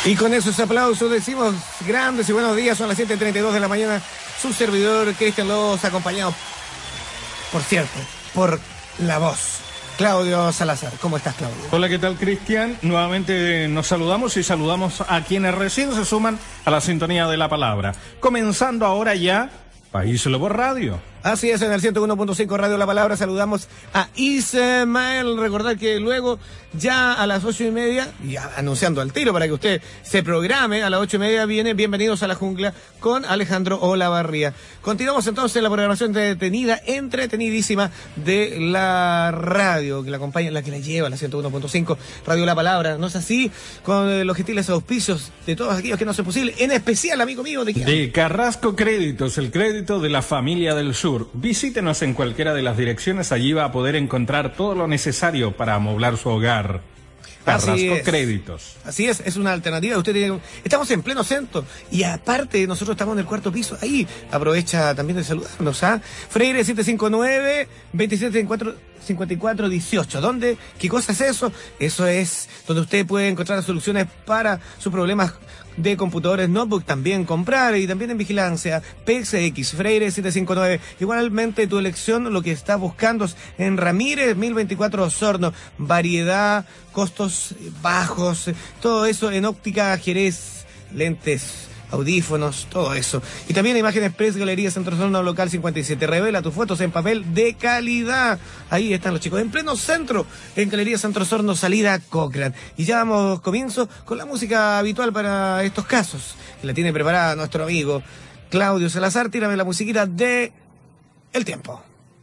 Y con esos aplausos decimos grandes y buenos días. Son las 7:32 de la mañana. Su servidor Cristian Lobos, acompañado, por cierto, por la voz, Claudio Salazar. ¿Cómo estás, Claudio? Hola, ¿qué tal, Cristian? Nuevamente nos saludamos y saludamos a quienes recién se suman a la sintonía de la palabra. Comenzando ahora ya País Lobo Radio. Así es, en el 101.5 Radio La Palabra saludamos a Ismael. Recordar que luego, ya a las 8:30, ya anunciando al tiro para que usted se programe, a las 8:30 viene Bienvenidos a la Jungla con Alejandro Olavarría. Continuamos entonces la programación entretenidísima de la radio, que la acompaña, la que la lleva, la 101.5 Radio La Palabra. ¿No es así? Con los gentiles auspicios de todos aquellos que no hacen posible, en especial, amigo mío, de Carrasco Créditos, el crédito de la familia del sur. Visítenos en cualquiera de las direcciones, allí va a poder encontrar todo lo necesario para amoblar su hogar. Carrasco Créditos. Así es una alternativa. Estamos en pleno centro y aparte nosotros estamos en el cuarto piso. Ahí aprovecha también de saludarnos, ¿ah? Freire 759 2754 18. ¿Dónde? ¿Qué cosa es eso? Eso es donde usted puede encontrar soluciones para sus problemas de computadores, notebook, también comprar, y también en vigilancia, PXX, Freire 759. Igualmente tu elección, lo que estás buscando es en Ramírez 1024 Osorno. Variedad, costos bajos, todo eso en óptica Jerez, lentes, audífonos, todo eso. Y también Imagen Express, Galería Centro Osorno, local 57. Revela tus fotos en papel de calidad. Ahí están los chicos, en pleno centro, en Galería Centro Osorno, salida Cochrane. Y ya damos comienzo con la música habitual para estos casos, que la tiene preparada nuestro amigo Claudio Salazar. Tírame la musiquita de El Tiempo.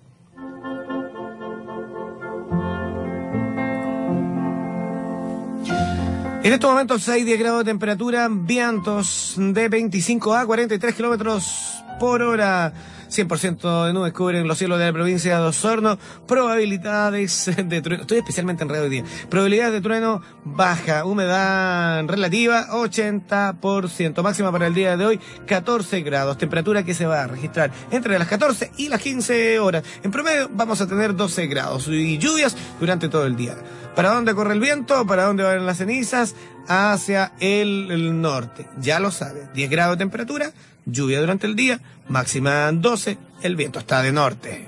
En estos momentos hay 10 grados de temperatura, vientos de 25 a 43 kilómetros por hora. 100% de nubes cubren los cielos de la provincia de Osorno. Probabilidades de trueno, estoy especialmente enredado hoy día. Probabilidades de trueno baja, humedad relativa 80%. Máxima para el día de hoy 14 grados. Temperatura que se va a registrar entre las 14 y las 15 horas. En promedio vamos a tener 12 grados y lluvias durante todo el día. ¿Para dónde corre el viento? ¿Para dónde van las cenizas? Hacia el norte. Ya lo sabe. 10 grados de temperatura, lluvia durante el día, máxima 12, el viento está de norte.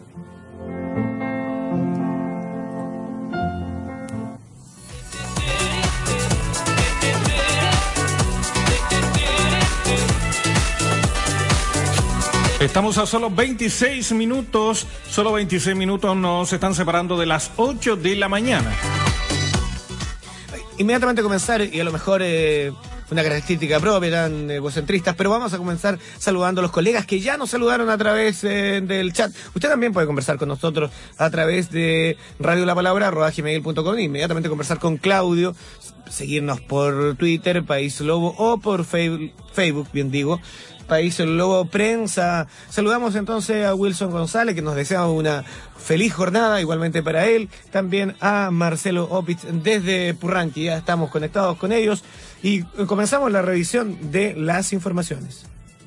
Estamos a solo 26 minutos nos están separando de las 8 de la mañana. Inmediatamente comenzar, y a lo mejor una característica propia, tan egocentristas, pero vamos a comenzar saludando a los colegas que ya nos saludaron a través del chat. Usted también puede conversar con nosotros a través de radiolapalabra@gmail.com, inmediatamente conversar con Claudio, seguirnos por Twitter, País Lobo, o por Facebook, bien digo, País Lobo Prensa. Saludamos entonces a Wilson González, que nos desea una feliz jornada, igualmente para él. También a Marcelo Opitz desde Purranqui, ya estamos conectados con ellos. Y comenzamos la revisión de las informaciones.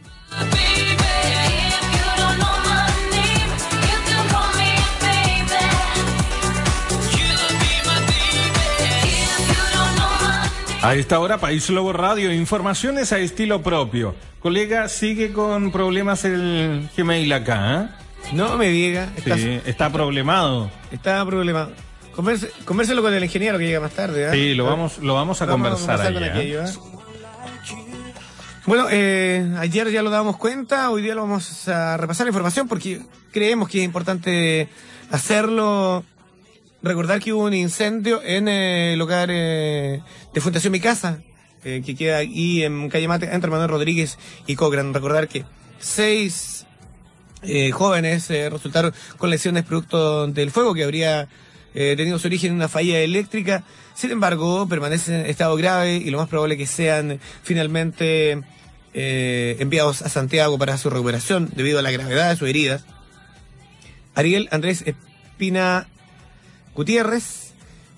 A esta hora, País Lobo Radio, informaciones a estilo propio. Colega, sigue con problemas el Gmail acá, ¿eh? No me diga. Sí, está problemado. Está problemado. Convérselo con el ingeniero que llega más tarde, ¿eh? Sí, lo vamos a conversar allá. Con aquello, ¿eh? Bueno, ayer ya lo dábamos cuenta, hoy día lo vamos a repasar la información porque creemos que es importante hacerlo. Recordar que hubo un incendio en el hogar de Fundación Mi Casa, que queda aquí en Calle Mate, entre Manuel Rodríguez y Cochrane. Recordar que 6 jóvenes resultaron con lesiones producto del fuego que habría tenido su origen en una falla eléctrica. Sin embargo, permanecen en estado grave y lo más probable es que sean finalmente enviados a Santiago para su recuperación debido a la gravedad de sus heridas. Ariel Andrés Espina Gutiérrez,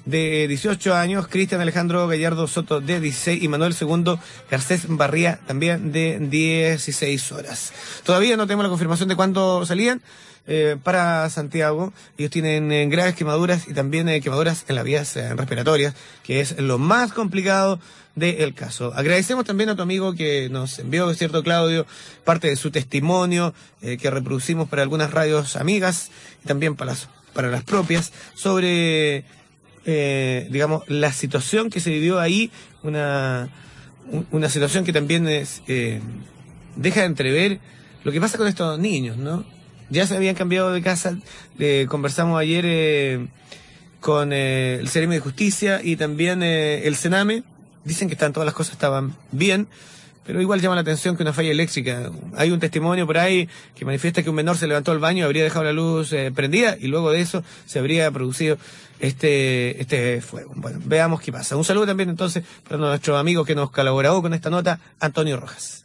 de 18 años, Cristian Alejandro Gallardo Soto, de 16, y Manuel II Garcés Barría, también de 16 horas. Todavía no tenemos la confirmación de cuándo salían para Santiago. Ellos tienen graves quemaduras y también quemaduras en las vías respiratorias, que es lo más complicado del caso. Agradecemos también a tu amigo que nos envió, ¿cierto, Claudio?, parte de su testimonio que reproducimos para algunas radios amigas y también para las propias, sobre digamos, la situación que se vivió ahí, una situación que también es deja de entrever lo que pasa con estos niños, ¿no? Ya se habían cambiado de casa, conversamos ayer con el Ceremi de Justicia y también el Sename. Dicen que todas las cosas estaban bien, pero igual llama la atención que una falla eléctrica. Hay un testimonio por ahí que manifiesta que un menor se levantó al baño, habría dejado la luz prendida y luego de eso se habría producido este fuego. Bueno, veamos qué pasa. Un saludo también entonces para nuestro amigo que nos colaboró con esta nota, Antonio Rojas.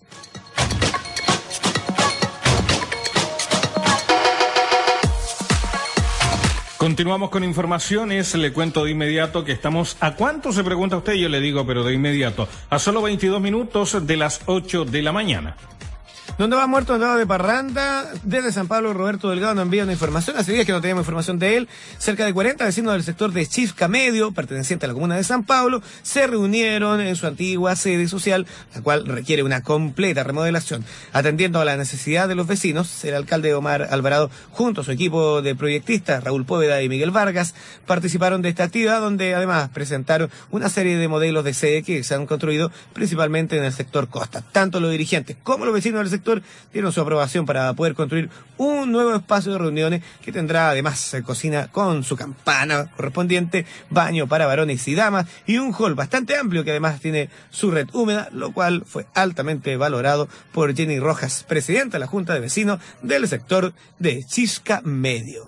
Continuamos con informaciones, le cuento de inmediato que estamos, ¿a cuánto se pregunta usted? Yo le digo, pero de inmediato, a solo 22 minutos de las 8 de la mañana. ¿Dónde va muerto andado de parranda? Desde San Pablo, Roberto Delgado nos envía una información. Hace días que no teníamos información de él. Cerca de 40 vecinos del sector de Chisca Medio, perteneciente a la comuna de San Pablo, se reunieron en su antigua sede social, la cual requiere una completa remodelación. Atendiendo a la necesidad de los vecinos, el alcalde Omar Alvarado, junto a su equipo de proyectistas, Raúl Póveda y Miguel Vargas, participaron de esta actividad, donde además presentaron una serie de modelos de sede que se han construido principalmente en el sector costa. Tanto los dirigentes como los vecinos del sector dieron su aprobación para poder construir un nuevo espacio de reuniones que tendrá además cocina con su campana correspondiente, baño para varones y damas y un hall bastante amplio que además tiene su red húmeda, lo cual fue altamente valorado por Jenny Rojas, presidenta de la Junta de Vecinos del sector de Chisca Medio.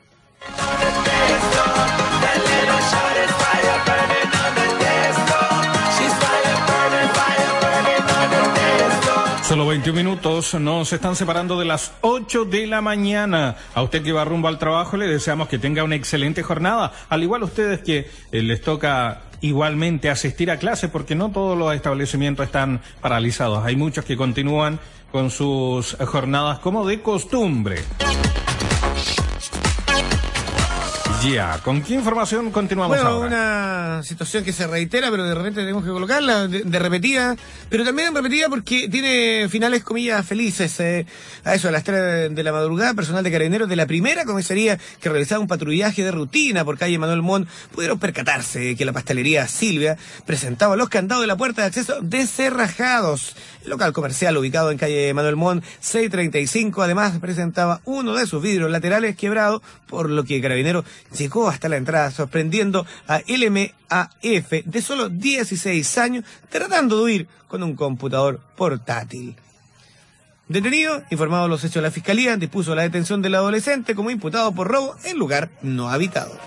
Solo 21 minutos nos están separando de las 8 de la mañana. A usted que va rumbo al trabajo le deseamos que tenga una excelente jornada. Al igual a ustedes que les toca igualmente asistir a clase, porque no todos los establecimientos están paralizados. Hay muchos que continúan con sus jornadas como de costumbre. Ya, ¿con qué información continuamos ahora? Bueno, una situación que se reitera, pero de repente tenemos que colocarla de repetida, pero también repetida porque tiene finales, comillas, felices. A eso, a las 3 de la madrugada, personal de Carabineros de la primera comisaría que realizaba un patrullaje de rutina por calle Manuel Montt pudieron percatarse que la pastelería Silvia presentaba los candados de la puerta de acceso descerrajados. El local comercial ubicado en calle Manuel Montt 635 además presentaba uno de sus vidrios laterales quebrado, por lo que Carabineros llegó hasta la entrada sorprendiendo a LMAF de solo 16 años tratando de huir con un computador portátil. Detenido, informado los hechos de la Fiscalía, dispuso la detención del adolescente como imputado por robo en lugar no habitado.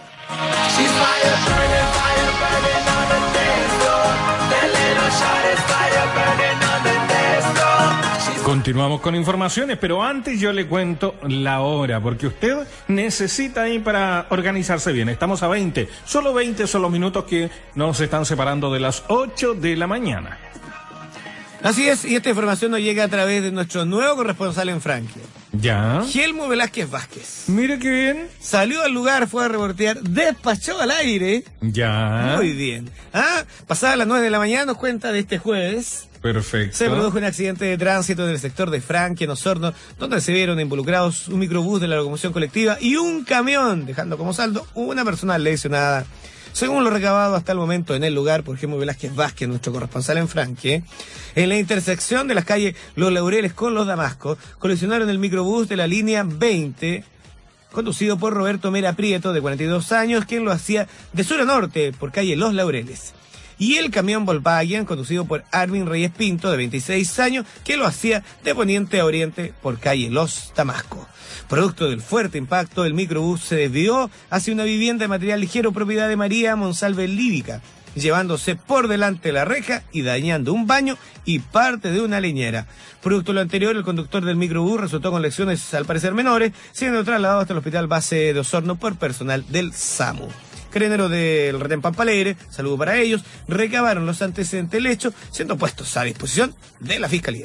Continuamos con informaciones, pero antes yo le cuento la hora, porque usted necesita ir para organizarse bien. Estamos a 20, solo 20 son los minutos que nos están separando de las 8 de la mañana. Así es, y esta información nos llega a través de nuestro nuevo corresponsal en Franklin. Ya. Gelmo Velázquez Vázquez. Mire qué bien. Salió al lugar, fue a reportear, despachó al aire. Ya. Muy bien. Pasada las 9 de la mañana nos cuenta de este jueves. Perfecto. Se produjo un accidente de tránsito en el sector de Franklin, en Osorno, donde se vieron involucrados un microbús de la locomoción colectiva y un camión, dejando como saldo una persona lesionada. Según lo recabado hasta el momento en el lugar por Gelmo Velázquez Vázquez, nuestro corresponsal en Franklin, en la intersección de las calles Los Laureles con Los Damascos, colisionaron el microbús de la línea 20, conducido por Roberto Mera Prieto, de 42 años, quien lo hacía de sur a norte por calle Los Laureles. Y el camión Volkswagen, conducido por Armin Reyes Pinto, de 26 años, que lo hacía de poniente a oriente por calle Los Damascos. Producto del fuerte impacto, el microbús se desvió hacia una vivienda de material ligero propiedad de María Monsalve Lívica, llevándose por delante la reja y dañando un baño y parte de una leñera. Producto de lo anterior, el conductor del microbús resultó con lesiones al parecer menores, siendo trasladado hasta el hospital base de Osorno por personal del SAMU. Carabineros del Retén Pampa Alegre, saludo para ellos, recabaron los antecedentes del hecho, siendo puestos a disposición de la Fiscalía.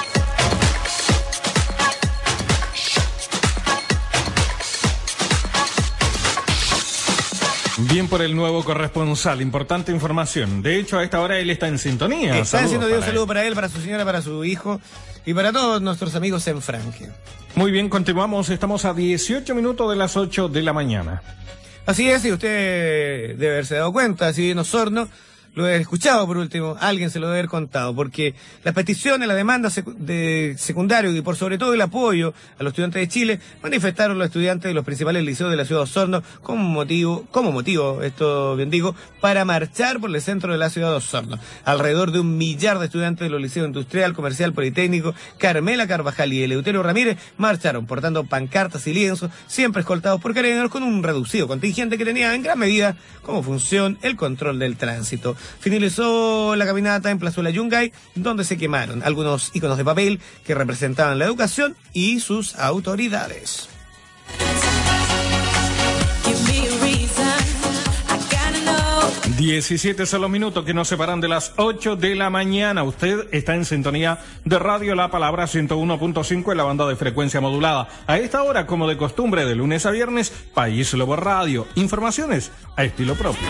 Bien por el nuevo corresponsal, importante información. De hecho, a esta hora él está en sintonía. Está haciendo un saludo para él, para su señora, para su hijo y para todos nuestros amigos en Franque. Muy bien, continuamos. Estamos a 18 minutos de las 8 de la mañana. Así es, y usted debe haberse dado cuenta, si bien Osorno, lo he escuchado por último, alguien se lo debe haber contado, porque las peticiones, la demanda de secundario y por sobre todo el apoyo a los estudiantes de Chile, manifestaron los estudiantes de los principales liceos de la ciudad de Osorno como motivo, esto bien digo, para marchar por el centro de la ciudad de Osorno. Alrededor de 1 millar de estudiantes de los liceos industrial, comercial, politécnico, Carmela Carvajal y Eleuterio Ramírez marcharon portando pancartas y lienzos, siempre escoltados por carabineros con un reducido contingente que tenía en gran medida como función el control del tránsito. Finalizó la caminata en Plazuela Yungay, donde se quemaron algunos íconos de papel que representaban la educación y sus autoridades. 17 son los minutos que nos separan de las 8 de la mañana. Usted está en sintonía de Radio La Palabra 101.5 en la banda de frecuencia modulada. A esta hora, como de costumbre, de lunes a viernes, País Lobo Radio. Informaciones a estilo propio.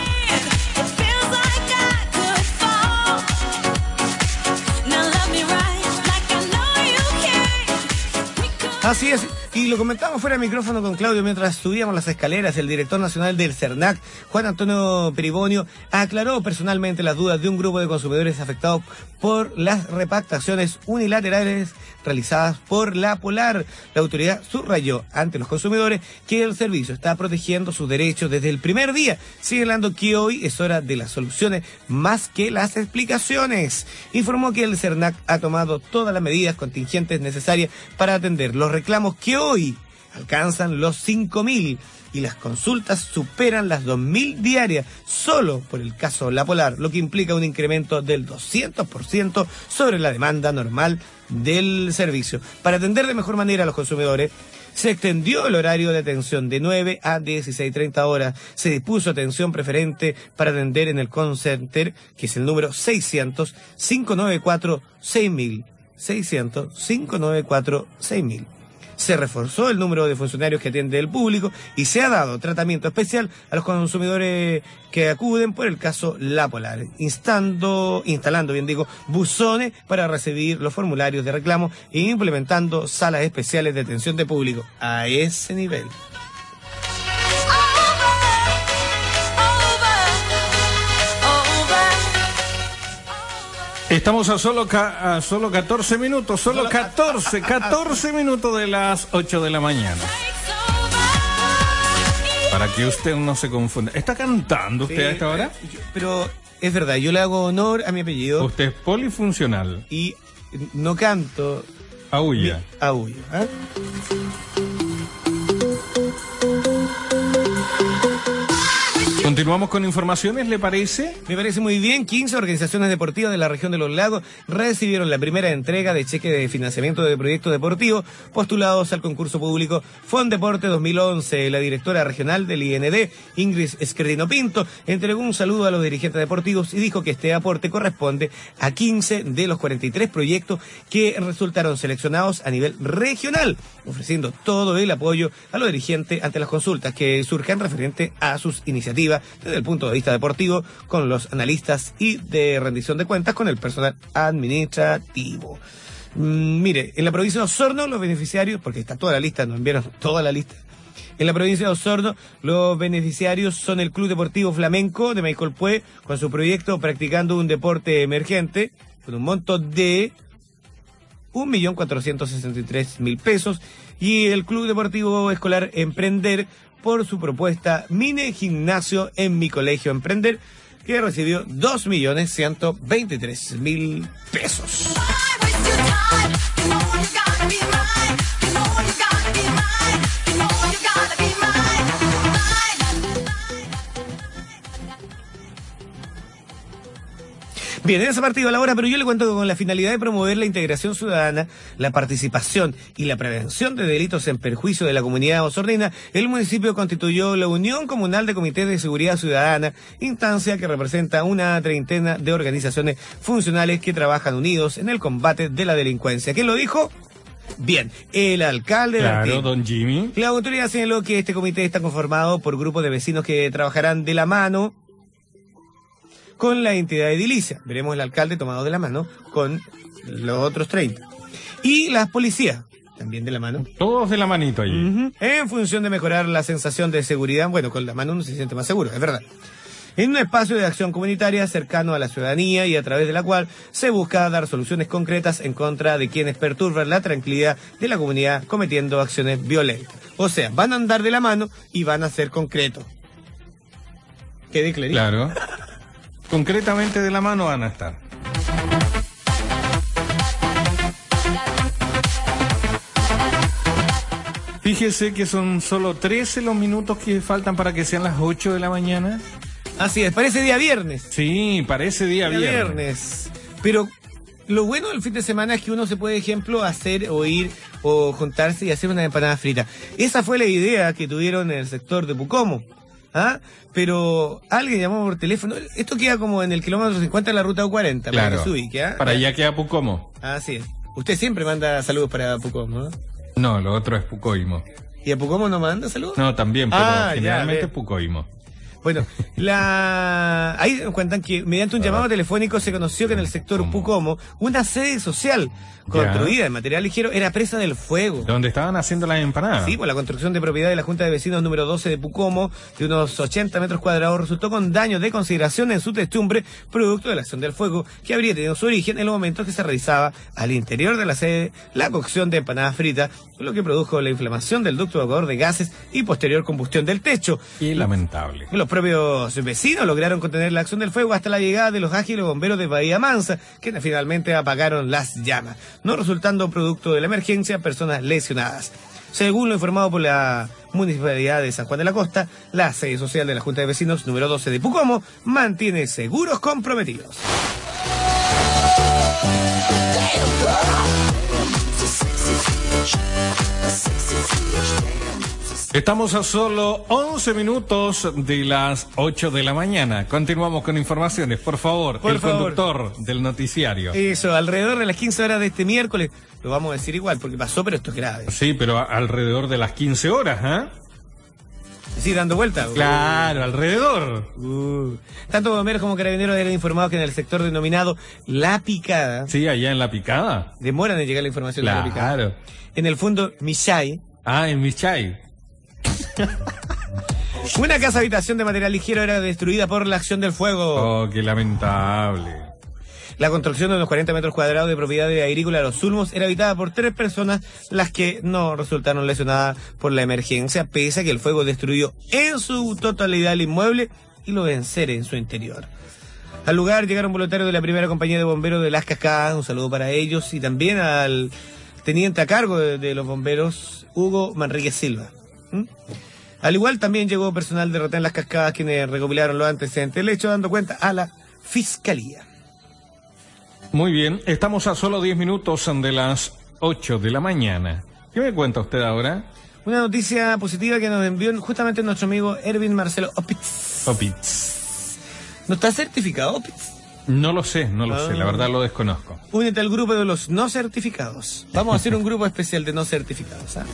Así es, y lo comentamos fuera de micrófono con Claudio mientras subíamos las escaleras. El director nacional del CERNAC, Juan Antonio Peribonio, aclaró personalmente las dudas de un grupo de consumidores afectados por las repactaciones unilaterales realizadas por la Polar. La autoridad subrayó ante los consumidores que el servicio está protegiendo sus derechos desde el primer día, señalando que hoy es hora de las soluciones más que las explicaciones. Informó que el CERNAC ha tomado todas las medidas contingentes necesarias para atender los reclamos que hoy alcanzan los 5.000 y las consultas superan las 2.000 diarias solo por el caso La Polar, lo que implica un incremento del 200% sobre la demanda normal del servicio. Para atender de mejor manera a los consumidores, se extendió el horario de atención de 9 a 16:30 horas. Se dispuso atención preferente para atender en el call center, que es el número 600-594-6000. 600-594-6000. Se reforzó el número de funcionarios que atiende el público y se ha dado tratamiento especial a los consumidores que acuden por el caso La Polar, instalando buzones para recibir los formularios de reclamo e implementando salas especiales de atención de público a ese nivel. Estamos a solo 14 minutos, solo 14 minutos de las 8 de la mañana. Para que usted no se confunda. ¿Está cantando usted a esta hora? Pero es verdad, yo le hago honor a mi apellido. Usted es polifuncional. Y no canto. Aúlla. Aúllo, ¿eh? Continuamos con informaciones, ¿le parece? Me parece muy bien. 15 organizaciones deportivas de la región de Los Lagos recibieron la primera entrega de cheque de financiamiento de proyectos deportivos postulados al concurso público Fondeporte 2011. La directora regional del IND, Ingrid Esquerdino Pinto, entregó un saludo a los dirigentes deportivos y dijo que este aporte corresponde a 15 de los 43 proyectos que resultaron seleccionados a nivel regional, ofreciendo todo el apoyo a los dirigentes ante las consultas que surjan referente a sus iniciativas desde el punto de vista deportivo, con los analistas y de rendición de cuentas con el personal administrativo. Mire, en la provincia de Osorno los beneficiarios, porque está toda la lista, nos enviaron toda la lista. En la provincia de Osorno, los beneficiarios son el Club Deportivo Flamenco de Maicolpué, con su proyecto Practicando un Deporte Emergente, con un monto de 1.463.000 pesos, y el Club Deportivo Escolar Emprender por su propuesta Mini Gimnasio en mi Colegio Emprender, que recibió 2.123.000 pesos. Bien, en ese partido a la hora, pero yo le cuento que con la finalidad de promover la integración ciudadana, la participación y la prevención de delitos en perjuicio de la comunidad osornina, el municipio constituyó la Unión Comunal de Comités de Seguridad Ciudadana, instancia que representa una treintena de organizaciones funcionales que trabajan unidos en el combate de la delincuencia. ¿Quién lo dijo? Bien, el alcalde Claro, don Jimmy. La autoridad señaló que este comité está conformado por grupos de vecinos que trabajarán de la mano con la entidad edilicia. Veremos el alcalde tomado de la mano con los otros 30. Y las policías, también de la mano. Todos de la manito allí. En función de mejorar la sensación de seguridad. Bueno, con la mano uno se siente más seguro, es verdad. En un espacio de acción comunitaria cercano a la ciudadanía y a través de la cual se busca dar soluciones concretas en contra de quienes perturban la tranquilidad de la comunidad cometiendo acciones violentas. O sea, van a andar de la mano y van a ser concretos. ¿Quede clarito? Claro. Concretamente de la mano van a estar. Fíjese que son solo 13 los minutos que faltan para que sean las 8 de la mañana. Así es, parece día viernes. Sí, parece día viernes. Pero lo bueno del fin de semana es que uno se puede, ejemplo, hacer o ir o juntarse y hacer una empanada frita. Esa fue la idea que tuvieron en el sector de Pucómo. ¿Ah? Pero alguien llamó por teléfono. Esto queda como en el kilómetro 50 de la ruta 40. Claro. Para que se ubique, ¿ah? Para allá queda Pucómo. Así es. Usted siempre manda saludos para Pucómo, ¿no? No, lo otro es Pucóimo. ¿Y a Pucómo no manda saludos? No, también, pero generalmente ya, Pucóimo. Bueno, ahí nos cuentan que mediante un llamado telefónico se conoció que en el sector Pucómo una sede social construida en material ligero era presa del fuego. ¿Dónde estaban haciendo las empanadas? Sí, pues la construcción de propiedad de la Junta de Vecinos número 12 de Pucómo, de unos 80 metros cuadrados, resultó con daños de consideración en su techumbre, producto de la acción del fuego, que habría tenido su origen en los momentos que se realizaba al interior de la sede la cocción de empanadas fritas, lo que produjo la inflamación del ducto evacuador de gases y posterior combustión del techo. Qué lamentable. Los propios vecinos lograron contener la acción del fuego hasta la llegada de los ágiles bomberos de Bahía Mansa, que finalmente apagaron las llamas, no resultando producto de la emergencia personas lesionadas. Según lo informado por la Municipalidad de San Juan de la Costa, la sede social de la Junta de Vecinos número 12 de Pucómo mantiene seguros comprometidos. Estamos a solo 11 minutos de las 8 de la mañana. Continuamos con informaciones. Por favor, conductor del noticiario. Eso, alrededor de las 15 horas de este miércoles, lo vamos a decir igual porque pasó, pero esto es grave. Sí, pero alrededor de las 15 horas, ¿ah? Sí, dando vuelta. Claro, alrededor. Tanto bomberos como carabineros eran informados que en el sector denominado La Picada. Sí, allá en La Picada. Demoran en llegar la información de La Picada. Claro. En el fondo Michay. Ah, en Michay. Una casa habitación de material ligero era destruida por la acción del fuego. Oh, qué lamentable. La construcción de unos 40 metros cuadrados de propiedad de agrícola Los Sulmos era habitada por 3 personas, las que no resultaron lesionadas por la emergencia, pese a que el fuego destruyó en su totalidad el inmueble y los enseres en su interior. Al lugar llegaron voluntarios de la primera compañía de bomberos de Las Cascadas, un saludo para ellos, y también al teniente a cargo de los bomberos, Hugo Manríquez Silva. Al igual también llegó personal de Retén Las Cascadas, quienes recopilaron los antecedentes del hecho, dando cuenta a la Fiscalía. Muy bien, estamos a solo 10 minutos de las 8 de la mañana. ¿Qué me cuenta usted ahora? Una noticia positiva que nos envió justamente nuestro amigo Erwin Marcelo Opitz. ¿No está certificado Opitz? No lo sé, la verdad lo desconozco. Únete al grupo de los no certificados. Vamos a hacer un grupo especial de no certificados, ¿ah?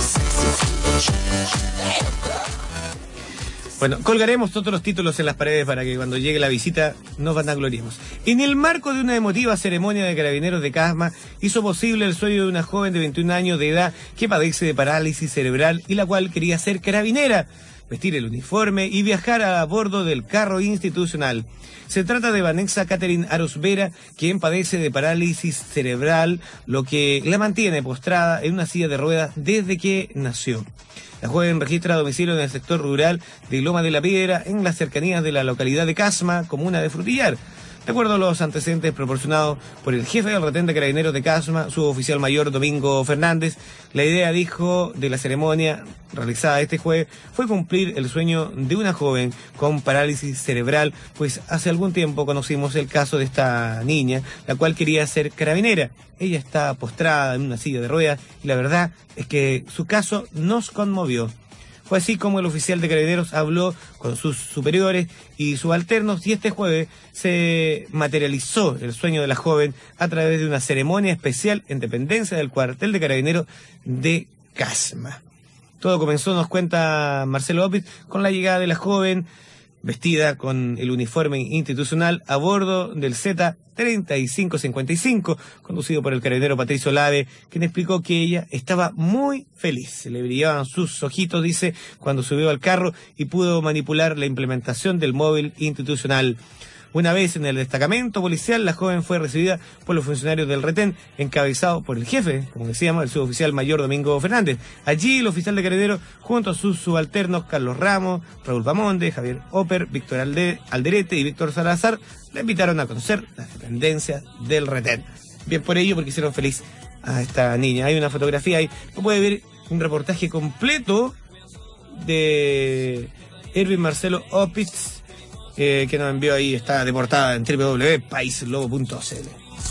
Bueno, colgaremos todos los títulos en las paredes para que cuando llegue la visita nos vanagloriemos. En el marco de una emotiva ceremonia de carabineros de Casma, hizo posible el sueño de una joven de 21 años de edad que padece de parálisis cerebral y la cual quería ser carabinera, vestir el uniforme y viajar a bordo del carro institucional. Se trata de Vanessa Catherine Arosvera, quien padece de parálisis cerebral, lo que la mantiene postrada en una silla de ruedas desde que nació. La joven registra domicilio en el sector rural de Loma de la Piedra, en las cercanías de la localidad de Casma, comuna de Frutillar. De acuerdo a los antecedentes proporcionados por el jefe del retén de Carabineros de Casma, suboficial mayor Domingo Fernández, la idea, dijo, de la ceremonia realizada este jueves fue cumplir el sueño de una joven con parálisis cerebral, pues hace algún tiempo conocimos el caso de esta niña, la cual quería ser carabinera. Ella está postrada en una silla de ruedas y la verdad es que su caso nos conmovió. Fue así como el oficial de Carabineros habló con sus superiores y subalternos, y este jueves se materializó el sueño de la joven a través de una ceremonia especial en dependencia del cuartel de Carabineros de Casma. Todo comenzó, nos cuenta Marcelo Opitz, con la llegada de la joven vestida con el uniforme institucional a bordo del Z-3555, conducido por el carabinero Patricio Lave, quien explicó que ella estaba muy feliz. Se le brillaban sus ojitos, dice, cuando subió al carro y pudo manipular la implementación del móvil institucional. Una vez en el destacamento policial, la joven fue recibida por los funcionarios del retén, encabezado por el jefe, como decíamos, el suboficial mayor Domingo Fernández. Allí, el oficial de Carabineros, junto a sus subalternos Carlos Ramos, Raúl Bamonde, Javier Oper, Víctor Alderete y Víctor Salazar, le invitaron a conocer las dependencias del retén. Bien por ello, porque hicieron feliz a esta niña. Hay una fotografía ahí, no puede ver un reportaje completo de Erwin Marcelo Opitz, que nos envió ahí, está de portada en www.paislobo.cl.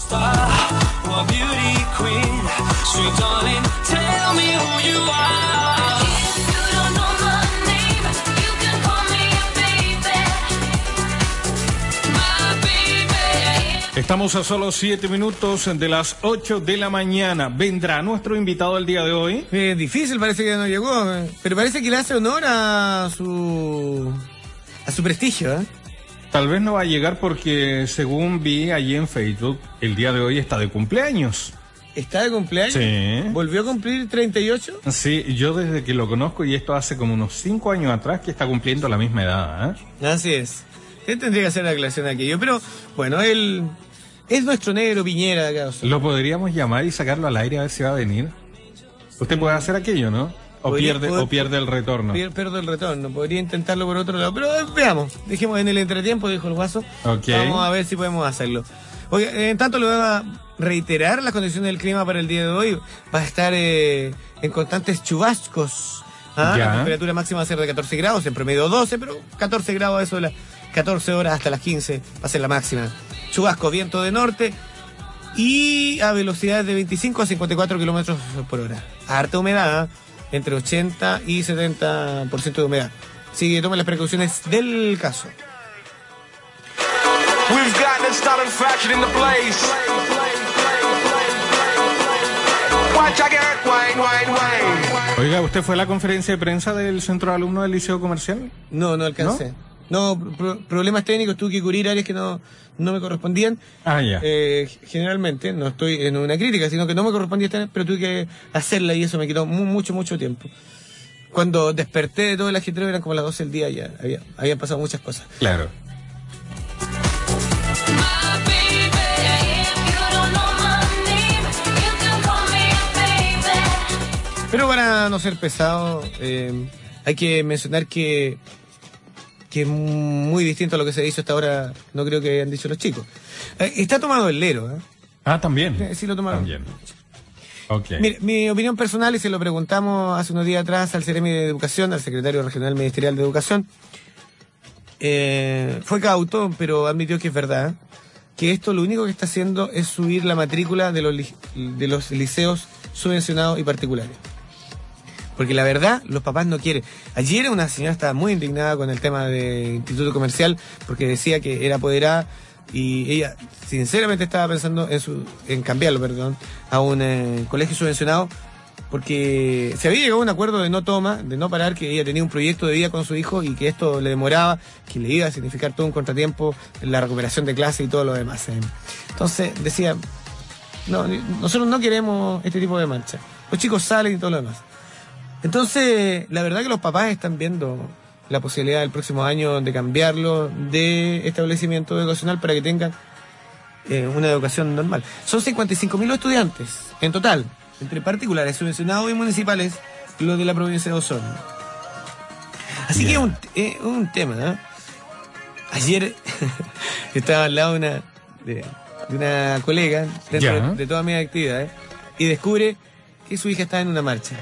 Estamos a solo 7 minutos de las 8 de la mañana. ¿Vendrá nuestro invitado el día de hoy? Difícil, parece que no llegó, pero parece que le hace honor a su prestigio, ¿eh? Tal vez no va a llegar porque, según vi allí en Facebook, el día de hoy está de cumpleaños. ¿Está de cumpleaños? Sí. ¿Volvió a cumplir 38? Sí, yo desde que lo conozco, y esto hace como unos 5 años atrás, que está cumpliendo la misma edad, ¿eh? Así es. Él tendría que hacer la aclaración aquí. Pero, bueno, él es nuestro negro Piñera de acá. Lo podríamos llamar y sacarlo al aire a ver si va a venir. Usted puede hacer aquello, ¿no? O pierde el retorno. Pierdo el retorno. Podría intentarlo por otro lado. Pero veamos. Dejemos en el entretiempo, dijo el Guaso. Okay. Vamos a ver si podemos hacerlo. Oye, en tanto le voy a reiterar las condiciones del clima para el día de hoy. Va a estar en constantes chubascos. La temperatura máxima va a ser de 14 grados, en promedio 12, pero 14 grados, eso de las 14 horas hasta las 15 va a ser la máxima. Chubasco, viento de norte y a velocidades de 25 a 54 kilómetros por hora. Harta humedad, entre 80 y 70% de humedad. Así que tomen las precauciones del caso. Oiga, ¿usted fue a la conferencia de prensa del Centro de Alumnos del Liceo Comercial? No alcancé. No, problemas técnicos, tuve que cubrir áreas que no me correspondían. Ya. Generalmente, no estoy en una crítica, sino que no me correspondía estar, pero tuve que hacerla y eso me quitó mucho tiempo. Cuando desperté de todo el ajetreo eran como las 12 del día, ya habían pasado muchas cosas. Claro. Pero para no ser pesado, hay que mencionar que es muy distinto a lo que se hizo hasta ahora, no creo que hayan dicho los chicos. Está tomado el Lero, ¿eh? También. Sí, lo tomaron. También. Okay. Mire, mi opinión personal, y se lo preguntamos hace unos días atrás al Ceremi de Educación, al secretario regional ministerial de Educación, fue cauto, pero admitió que es verdad, que esto lo único que está haciendo es subir la matrícula de los liceos subvencionados y particulares. Porque la verdad, los papás no quieren. Ayer una señora estaba muy indignada con el tema del Instituto Comercial, porque decía que era apoderada, y ella sinceramente estaba pensando en cambiarlo, a un colegio subvencionado, porque se había llegado a un acuerdo de no parar, que ella tenía un proyecto de vida con su hijo y que esto le demoraba, que le iba a significar todo un contratiempo en la recuperación de clase y todo lo demás. Entonces decía, no, nosotros no queremos este tipo de marcha. Los chicos salen y todo lo demás. Entonces, la verdad que los papás están viendo la posibilidad del próximo año de cambiarlo de establecimiento educacional para que tengan una educación normal. Son 55.000 estudiantes en total, entre particulares, subvencionados y municipales, los de la provincia de Osorno. Así que es un tema, ¿no? Ayer estaba al lado de una colega dentro de todas mis actividades y descubre que su hija está en una marcha.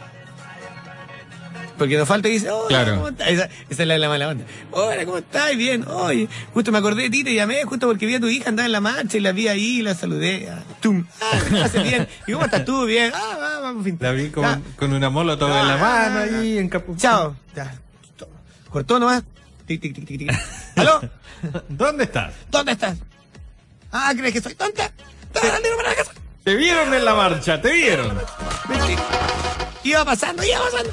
Porque nos falta y dice, oh, claro. ¿Cómo estás? Esa es la mala onda. Hola, ¿cómo estás? Bien, oye, justo me acordé de ti, te llamé justo porque vi a tu hija andaba en la marcha y la vi ahí y la saludé. ¡Tum! ¡Ah, hace bien! ¿Y cómo estás tú? Bien. Vamos, fin. La vi con una molotov en la mano ahí encapuchada. Chao. Ya. Cortó nomás. Tic, tic, tic, tic, tic. ¿Aló? ¿Dónde estás? ¿Dónde estás? Ah, ¿crees que soy tonta? Dale, para la casa. Te vieron en la marcha, te vieron. Iba pasando.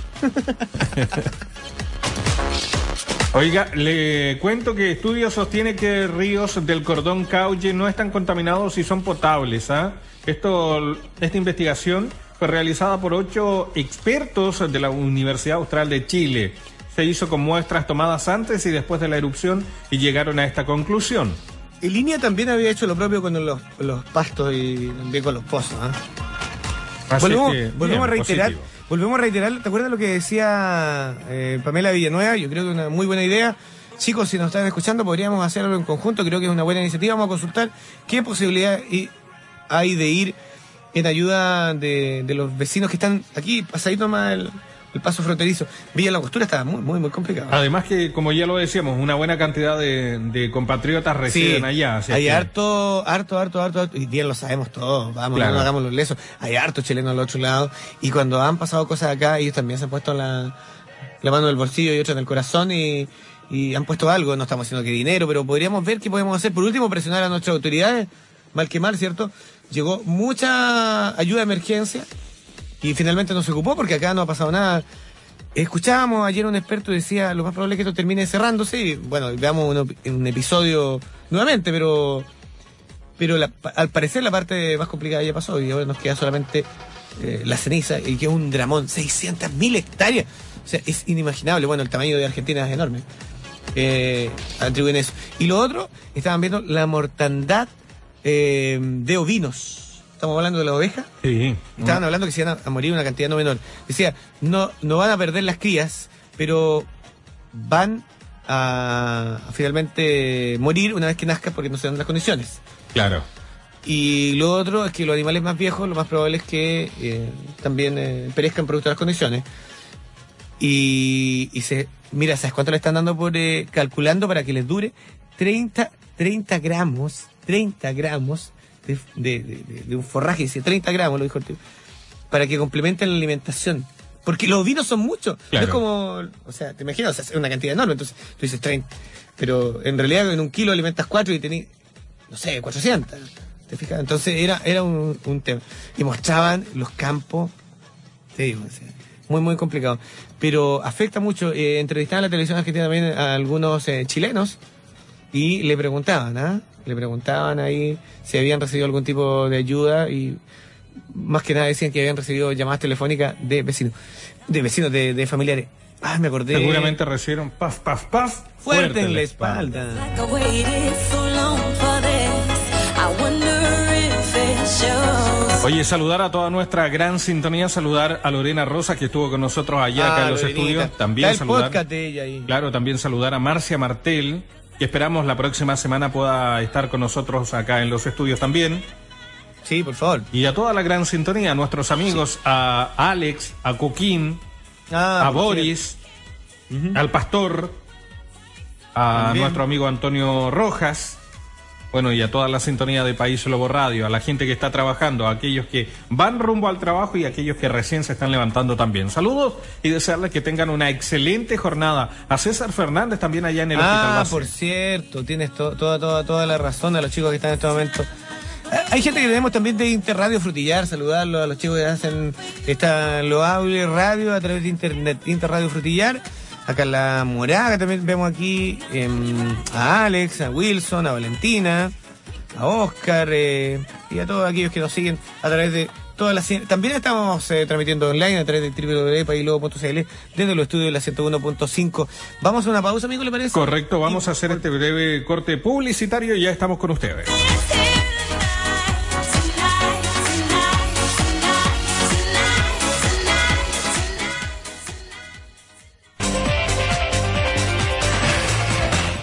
Oiga, le cuento que estudio sostiene que ríos del cordón Cauce no están contaminados y son potables. Esta investigación fue realizada por 8 expertos de la Universidad Austral de Chile. Se hizo con muestras tomadas antes y después de la erupción y llegaron a esta conclusión. En línea también había hecho lo propio con los pastos y también con los pozos. Volvemos a reiterar, ¿te acuerdas lo que decía Pamela Villanueva? Yo creo que es una muy buena idea. Chicos, si nos están escuchando, podríamos hacerlo en conjunto, creo que es una buena iniciativa. Vamos a consultar qué posibilidad hay de ir en ayuda de los vecinos que están aquí, pasadito más el paso fronterizo. Villa La Costura está muy complicado. Además que, como ya lo decíamos, una buena cantidad de compatriotas residen allá. Hay harto, y bien lo sabemos todos, vamos, claro. No hagamos los lesos. Hay harto chilenos al otro lado, y cuando han pasado cosas acá, ellos también se han puesto la mano en el bolsillo y otra en el corazón y han puesto algo. No estamos diciendo que dinero, pero podríamos ver qué podemos hacer. Por último, presionar a nuestras autoridades, mal que mal, ¿cierto? Llegó mucha ayuda de emergencia y finalmente no se ocupó porque acá no ha pasado nada. Escuchábamos ayer un experto decía, lo más probable es que esto termine cerrándose y bueno, veamos un episodio nuevamente, pero al parecer la parte más complicada ya pasó y ahora nos queda solamente la ceniza y que es un dramón, 600.000 hectáreas, o sea, es inimaginable. Bueno, el tamaño de Argentina es enorme, atribuyen eso. Y lo otro, estaban viendo la mortandad de ovinos. Estamos hablando de las ovejas. Sí. Estaban hablando que se iban a morir una cantidad no menor. Decía, no van a perder las crías, pero van a finalmente morir una vez que nazcan porque no se dan las condiciones. Claro. Y lo otro es que los animales más viejos, lo más probable es que también perezcan producto de las condiciones. Y mira, ¿sabes cuánto le están dando por calculando para que les dure? 30 gramos de un forraje, dice 30 gramos, lo dijo el tío, para que complementen la alimentación. Porque los ovinos son muchos. Claro. No es como, o sea, te imaginas, o sea, es una cantidad enorme, entonces tú dices 30. Pero en realidad en un kilo alimentas 4 y tenés, no sé, 400. ¿Te fijas? Entonces era un tema. Y mostraban los campos, te digo, o sea, muy complicado. Pero afecta mucho. Entrevistaban en la televisión argentina también a algunos chilenos y le preguntaban ahí si habían recibido algún tipo de ayuda y más que nada decían que habían recibido llamadas telefónicas de vecinos, de familiares. Me acordé. Seguramente recibieron paf, fuerte en la espalda. Oye, saludar a toda nuestra gran sintonía, saludar a Lorena Rosa que estuvo con nosotros allá acá en los estudios. También saludar. Podcast de ella ahí. Claro, también saludar a Marcia Martel, que esperamos la próxima semana pueda estar con nosotros acá en los estudios también. Sí, por favor. Y a toda la gran sintonía, a nuestros amigos, sí. A Alex, a Coquín, a Boris, al Pastor, a también nuestro amigo Antonio Rojas, bueno, y a toda la sintonía de País Lobo Radio, a la gente que está trabajando, a aquellos que van rumbo al trabajo y a aquellos que recién se están levantando también. Saludos y desearles que tengan una excelente jornada. A César Fernández también allá en el Hospital Base. Por cierto, tienes toda la razón, a los chicos que están en este momento. Hay gente que tenemos también de Interradio Frutillar, saludarlos a los chicos que hacen esta loable radio a través de internet, Interradio Frutillar. Acá en La Moraga también vemos aquí a Alex, a Wilson, a Valentina, a Oscar y a todos aquellos que nos siguen a través de todas las... También estamos transmitiendo online a través de www.paislobo.cl desde los estudios de la 101.5. Vamos a una pausa, amigo, ¿le parece? Correcto, vamos a hacer este breve corte publicitario y ya estamos con ustedes.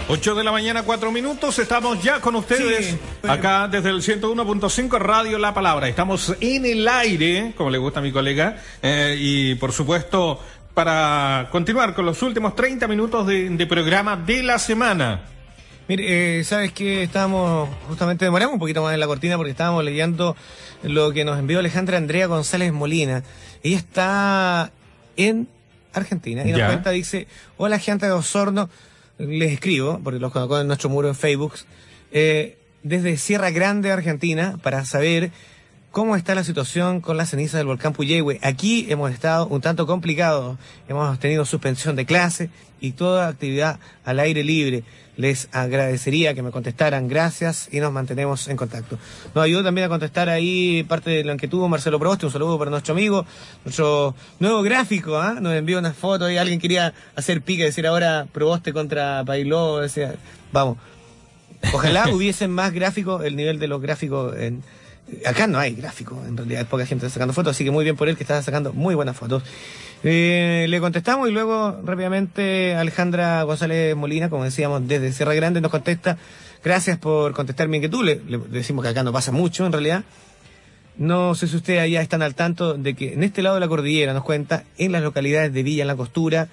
8 de la mañana, 4 minutos. Estamos ya con ustedes, sí, acá desde el 101.5 Radio La Palabra. Estamos en el aire, como le gusta a mi colega, y por supuesto, para continuar con los últimos 30 minutos de programa de la semana. Mire, ¿sabes qué? Estábamos, justamente demoramos un poquito más en la cortina porque estábamos leyendo lo que nos envió Alejandra Andrea González Molina. Ella está en Argentina y nos cuenta, dice: hola, gente de Osorno. Les escribo, porque los conozco en nuestro muro en Facebook, desde Sierra Grande, Argentina, para saber cómo está la situación con la ceniza del volcán Puyehue. Aquí hemos estado un tanto complicados, hemos tenido suspensión de clase y toda actividad al aire libre. Les agradecería que me contestaran, gracias, y nos mantenemos en contacto. Nos ayudó también a contestar ahí parte de la inquietud Marcelo Proboste, un saludo para nuestro amigo, nuestro nuevo gráfico, nos envió una foto y alguien quería hacer pique, decir ahora Proboste contra Pailó, decía, vamos, ojalá hubiesen más gráficos, el nivel de los gráficos acá no hay gráficos, en realidad poca gente está sacando fotos, así que muy bien por él que está sacando muy buenas fotos. Le contestamos y luego rápidamente Alejandra González Molina, como decíamos, desde Sierra Grande nos contesta: gracias por contestar mi inquietud. Le decimos que acá no pasa mucho en realidad. No sé si ustedes allá están al tanto de que en este lado de la cordillera, nos cuenta, en las localidades de Villa en la Costura,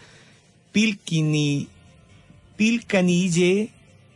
Pilcanillehue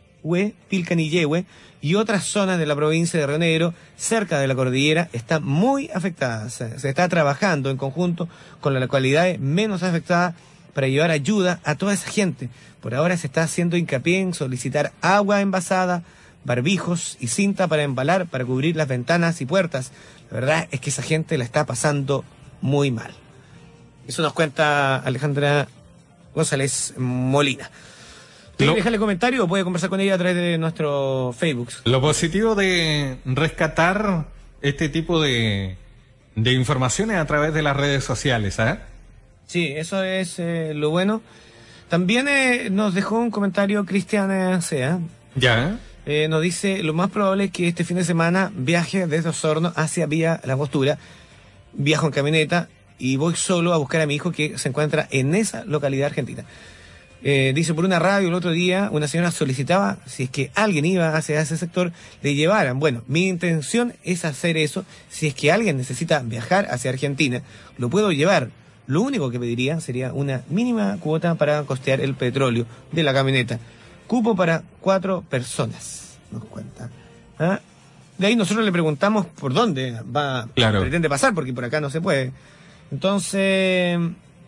y otras zonas de la provincia de Río Negro, cerca de la cordillera, están muy afectadas. Se está trabajando en conjunto con las localidades menos afectadas para llevar ayuda a toda esa gente. Por ahora se está haciendo hincapié en solicitar agua envasada, barbijos y cinta para embalar, para cubrir las ventanas y puertas. La verdad es que esa gente la está pasando muy mal. Eso nos cuenta Alejandra González Molina. Déjale comentario o puede conversar con ella a través de nuestro Facebook. Lo positivo de rescatar este tipo de informaciones a través de las redes sociales, ¿eh? Sí, eso es lo bueno. También nos dejó un comentario Cristian Sea. Ya. Nos dice: lo más probable es que este fin de semana viaje desde Osorno hacia Villa La Costura. Viajo en camioneta y voy solo a buscar a mi hijo que se encuentra en esa localidad argentina. Dice: por una radio el otro día una señora solicitaba si es que alguien iba hacia ese sector le llevaran. Bueno, mi intención es hacer eso. Si es que alguien necesita viajar hacia Argentina, lo puedo llevar. Lo único que pediría sería una mínima cuota para costear el petróleo de la camioneta. Cupo para 4 personas, nos cuenta. De ahí nosotros le preguntamos por dónde pretende pasar, porque por acá no se puede. Entonces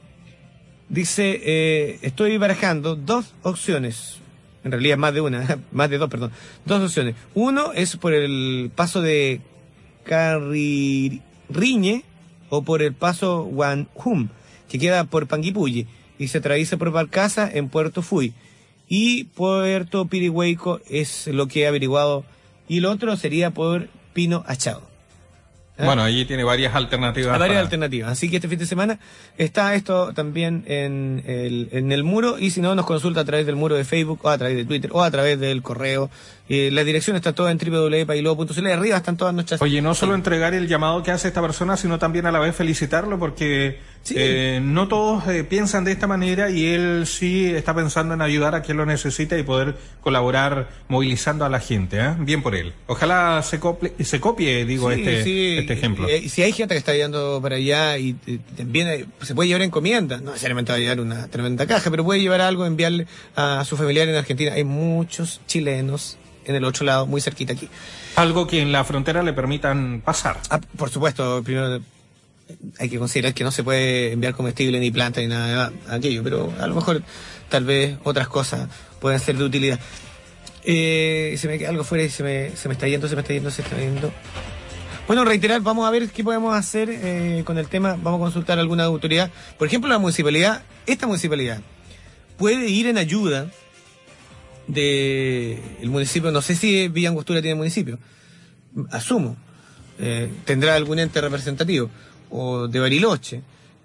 dice: estoy barajando 2 opciones, en realidad más de una, más de 2, perdón, 2 opciones. Uno es por el paso de Carriñe o por el paso Guanjum, que queda por Panguipulli y se atraviesa por Balcasa en Puerto Fui. Y Puerto Pirihueico es lo que he averiguado. Y el otro sería por Pino Achado. Bueno, allí tiene varias alternativas. Alternativas. Así que este fin de semana está esto también en el muro. Y si no, nos consulta a través del muro de Facebook, o a través de Twitter, o a través del correo. La dirección está toda en www.pailo.cl. Arriba están todas nuestras... Oye, no solo entregar el llamado que hace esta persona, sino también a la vez felicitarlo, porque no todos piensan de esta manera, y él sí está pensando en ayudar a quien lo necesita y poder colaborar movilizando a la gente. Bien por él. Ojalá se copie, este ejemplo. Si hay gente que está yendo para allá y también se puede llevar encomienda, no necesariamente va a llevar una tremenda caja, pero puede llevar algo, enviarle a su familiar en Argentina. Hay muchos chilenos en el otro lado, muy cerquita aquí. Algo que en la frontera le permitan pasar. Por supuesto, primero hay que considerar que no se puede enviar comestible ni planta ni nada de aquello, pero a lo mejor tal vez otras cosas pueden ser de utilidad. Se me queda algo fuera y se me está yendo. Bueno, reiterar, vamos a ver qué podemos hacer con el tema. Vamos a consultar a alguna autoridad. Por ejemplo, esta municipalidad puede ir en ayuda del municipio. No sé si Villa Angostura tiene municipio, asumo. Tendrá algún ente representativo, o de Bariloche,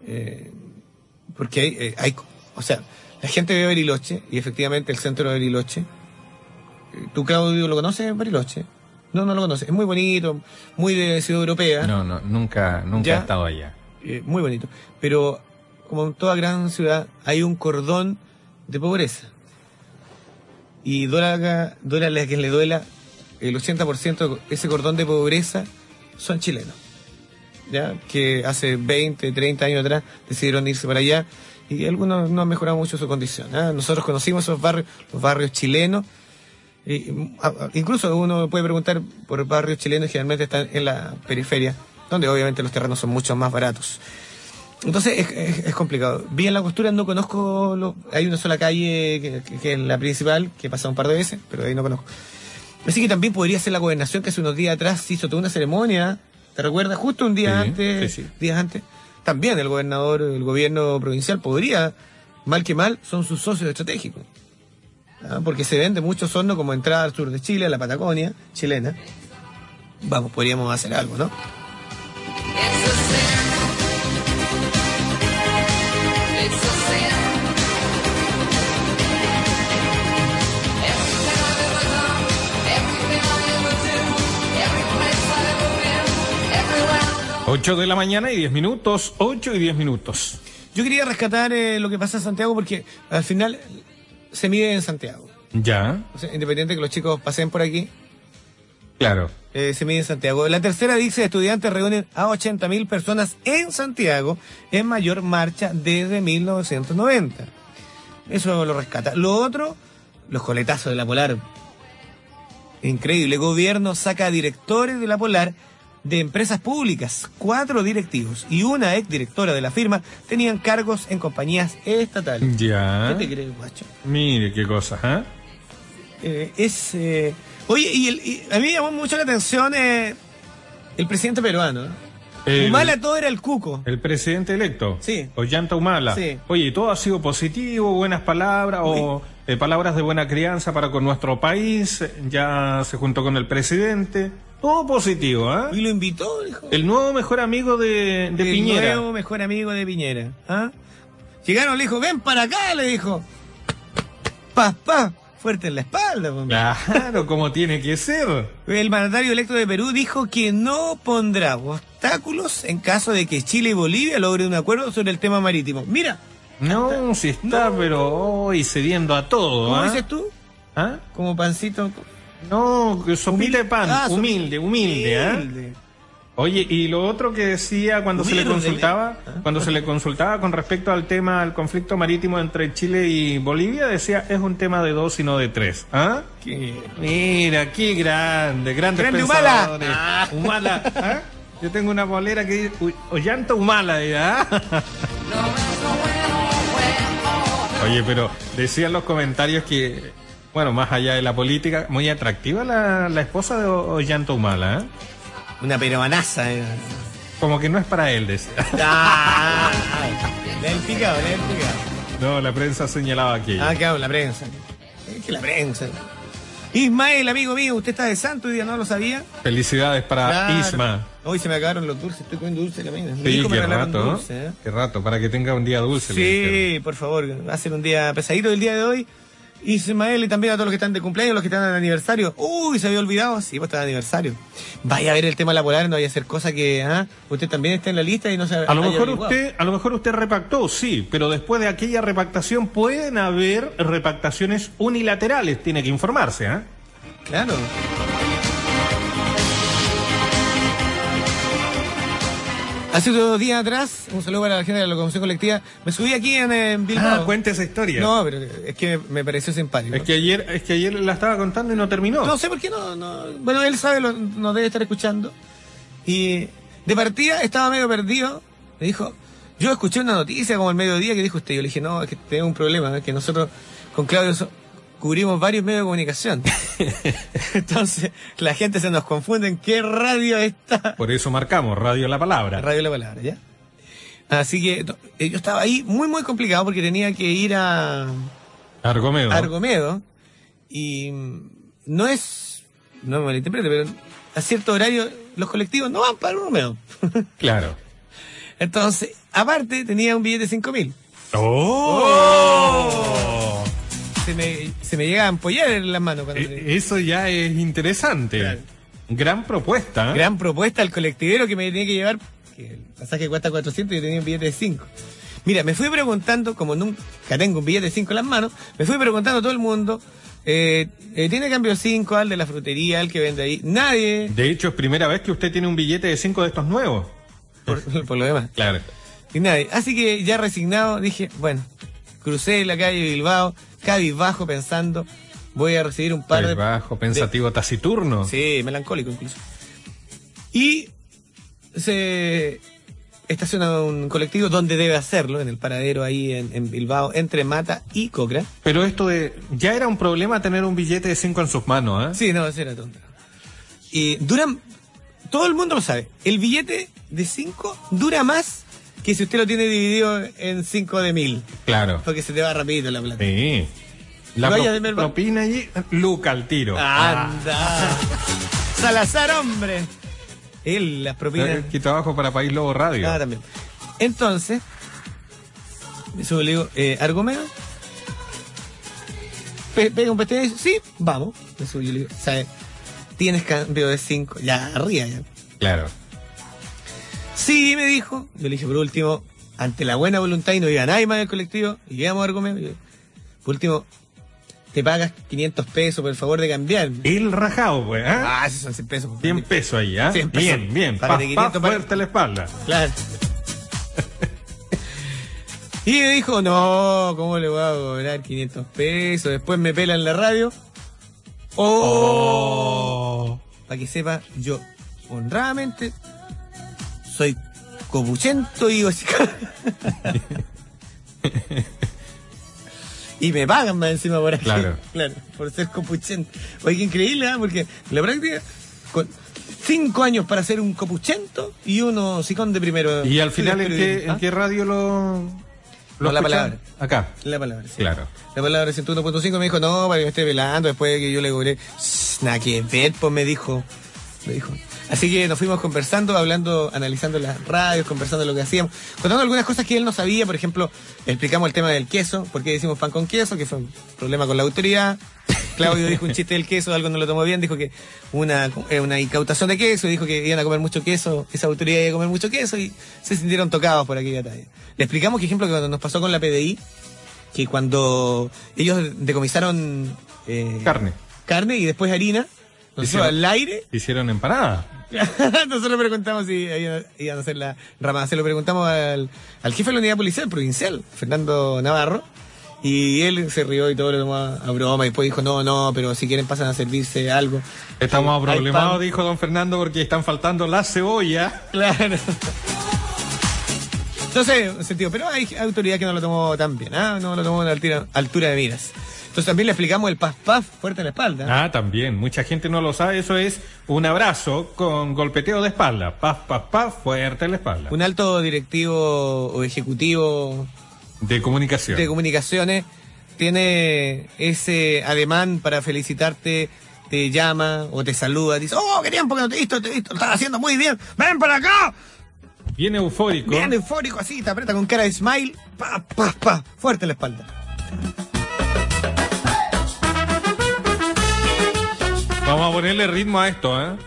porque o sea, la gente ve Bariloche, y efectivamente el centro de Bariloche, ¿tú, Claudio, lo conoces, Bariloche? No lo conoces. Es muy bonito, muy de ciudad europea. No, nunca he estado allá. Muy bonito. Pero, como en toda gran ciudad, hay un cordón de pobreza. y duela a quien le duela, el 80% de ese cordón de pobreza son chilenos, ¿ya? Que hace 20, 30 años atrás decidieron irse para allá y algunos no han mejorado mucho su condición, ¿eh? Nosotros conocimos esos barrios, los barrios chilenos. Incluso uno puede preguntar por barrios chilenos, generalmente están en la periferia, donde obviamente los terrenos son mucho más baratos. Entonces es complicado. Vi en La Costura, no conozco, hay una sola calle que es la principal, que he pasado un par de veces, pero de ahí no conozco. Así que también podría ser la gobernación, que hace unos días atrás hizo toda una ceremonia, ¿te recuerdas? Justo un día antes, días antes. También el gobierno provincial podría, mal que mal, son sus socios estratégicos. Porque se vende muchos hornos como entrada al sur de Chile, a la Patagonia chilena. Vamos, podríamos hacer algo, ¿no? 8 de la mañana y 10 minutos, 8 y 10 minutos. Yo quería rescatar lo que pasa en Santiago porque al final se mide en Santiago. Ya. O sea, independiente que los chicos pasen por aquí. Claro. Se mide en Santiago. La tercera dice, estudiantes reúnen a 80.000 personas en Santiago en mayor marcha desde 1990. Eso lo rescata. Lo otro, los coletazos de la Polar. Increíble. Gobierno saca a directores de la Polar de empresas públicas. 4 directivos y una exdirectora de la firma tenían cargos en compañías estatales. Ya. ¿Qué te crees, macho? Mire qué cosa, Oye, y a mí me llamó mucho la atención el presidente peruano. Humala todo era el cuco. El presidente electo. Sí. Ollanta Humala. Sí. Oye, todo ha sido positivo, buenas palabras o palabras de buena crianza para con nuestro país. Ya se juntó con el presidente. Todo positivo, ¿ah? Y lo invitó, dijo. El nuevo mejor amigo de Piñera. El nuevo mejor amigo de Piñera. ¿Ah? Llegaron, le dijo, ven para acá, le dijo. Pa, fuerte en la espalda. Claro, como tiene que ser. El mandatario electo de Perú dijo que no pondrá obstáculos en caso de que Chile y Bolivia logren un acuerdo sobre el tema marítimo. Mira. No, si está, no. Pero hoy cediendo a todo. ¿Cómo dices tú? ¿Ah? Como pancito. No, sopita de pan, humilde, ¿eh? Oye, y lo otro que decía cuando se le consultaba con respecto al tema, al conflicto marítimo entre Chile y Bolivia, decía, es un tema de 2 y no de 3. ¿Ah? Mira, qué grandes pensadores. Humala. ¿Ah? Yo tengo una bolera que dice, Ollanta Humala, ¿ah? Oye, pero decían los comentarios que, bueno, más allá de la política, muy atractiva la esposa de Ollanta Humala, ¿eh? Una peruanaza. Como que no es para él, decía. Le han picado. No, la prensa señalaba aquello. Claro, la prensa. Es que la prensa. Ismael, amigo mío, usted está de santo hoy día, ¿no lo sabía? Felicidades para Isma. Hoy se me acabaron los dulces, estoy comiendo dulce la mañana. Sí, qué rato, dulce, ¿eh? Qué rato, para que tenga un día dulce. Sí, por favor, va a ser un día pesadito el día de hoy. Ismael, y también a todos los que están de cumpleaños, los que están de aniversario. Uy, se había olvidado. Sí, pues está de aniversario. Vaya a ver el tema de la Polar, no vaya a hacer cosa que usted también está en la lista y no se a lo mejor usted repactó, sí, pero después de aquella repactación pueden haber repactaciones unilaterales, tiene que informarse, ¿ah? Claro. Hace 2 días atrás, un saludo para la gente de la locomoción colectiva, me subí aquí en Bilbao. Cuente esa historia. No, pero es que me pareció simpático. Es que ayer la estaba contando y no terminó. No sé por qué no. Bueno, él sabe, nos debe estar escuchando. Y de partida estaba medio perdido. Me dijo, yo escuché una noticia como el mediodía que dijo usted. Yo le dije, no, es que tengo un problema, es que nosotros con Claudio cubrimos varios medios de comunicación. Entonces, la gente se nos confunde en qué radio está. Por eso marcamos Radio La Palabra. Radio La Palabra, ¿ya? Así que yo estaba ahí muy, muy complicado porque tenía que ir a Argomedo. Y no me malinterprete, pero a cierto horario los colectivos no van para Argomedo. Claro. Entonces, aparte, tenía un billete de 5.000. ¡Oh! Se me llega a ampollar en las manos. Eso ya es interesante. Claro. Gran propuesta. Gran propuesta al colectivero que me tenía que llevar, que el pasaje cuesta 400 y yo tenía un billete de 5. Mira, me fui preguntando, como nunca tengo un billete de 5 en las manos, me fui preguntando a todo el mundo Tiene cambio 5 al de la frutería, al que vende ahí. Nadie. De hecho, es primera vez que usted tiene un billete de 5 de estos nuevos. Por lo demás. Claro. Y nadie. Así que ya resignado, dije, bueno, crucé la calle Bilbao, cabizbajo, pensando, voy a recibir un par de... Cabizbajo, pensativo, taciturno. Sí, melancólico incluso. Y se estaciona un colectivo donde debe hacerlo, en el paradero ahí en Bilbao, entre Mata y Cocra. Pero esto de... Ya era un problema tener un billete de 5 en sus manos, ¿eh? Sí, no, eso era tonto. Y duran... Todo el mundo lo sabe. El billete de 5 dura más que si usted lo tiene dividido en 5 de 1000. Claro. Porque se te va rapidito la plata. Sí. La propina allí, Luca al tiro. ¡Anda! Salazar, hombre. Él, las propinas. Quito abajo para País Lobo Radio. Ah, también. Entonces, eso le digo, Argomeda, pega un pesteo y dice, sí, vamos. Eso yo le digo, ¿sabes? Tienes cambio de 5, ya, arriba ya. Claro. Sí, me dijo. Yo le dije, por último, ante la buena voluntad y no iba nadie más del colectivo, y llegamos a Argomeda, por último, te pagas 500 pesos por el favor de cambiarme. El rajado, pues, ¿eh? Ah, sí, son 100 pesos. 100 pesos ahí, ¿eh? 100 pesos. Bien, bien. Fuerte la espalda. Claro. Y me dijo, no, ¿cómo le voy a cobrar 500 pesos? Después me pela en la radio. ¡Oh! Para que sepa, yo honradamente soy copuchento y y me pagan más encima por aquí. Claro. Claro, por ser copuchento. Oye, qué increíble, ¿eh? Porque la práctica, con 5 años para ser un copuchento y uno sicón de primero. ¿Y al final en qué radio lo no, la palabra. Acá. La palabra, sí. Claro. La palabra 101.5 me dijo, no, para que me esté velando, después de que yo le cobré. Nada que ver, pues me dijo. Así que nos fuimos conversando, hablando, analizando las radios, conversando lo que hacíamos, contando algunas cosas que él no sabía. Por ejemplo, explicamos el tema del queso, por qué decimos pan con queso, que fue un problema con la autoridad. Claudio dijo un chiste del queso, algo no lo tomó bien, dijo que una incautación de queso, dijo que iban a comer mucho queso, esa autoridad iba a comer mucho queso y se sintieron tocados por aquella talla. Le explicamos que, ejemplo, que cuando nos pasó con la PDI, que cuando ellos decomisaron carne y después harina, nosotros al aire hicieron empanadas. Nosotros preguntamos si iban a hacer la ramada. Se lo preguntamos al jefe de la unidad policial provincial, Fernando Navarro, y él se rió y todo lo tomó a broma y después dijo, no, pero si quieren pasan a servirse algo. Estamos problemados, dijo don Fernando, porque están faltando la cebolla. Claro. Entonces, sentido, pero hay autoridad que no lo tomó tan bien, no lo tomó a altura de miras. Entonces también le explicamos el paz fuerte en la espalda. Ah, también. Mucha gente no lo sabe. Eso es un abrazo con golpeteo de espalda. Paz fuerte en la espalda. Un alto directivo o ejecutivo de comunicaciones tiene ese ademán para felicitarte, te llama o te saluda, dice, oh, qué tiempo que no te he visto, lo estás haciendo muy bien, ven para acá. Bien eufórico. Bien eufórico, así, te aprieta con cara de smile, fuerte en la espalda. Vamos a ponerle ritmo a esto, ¿eh?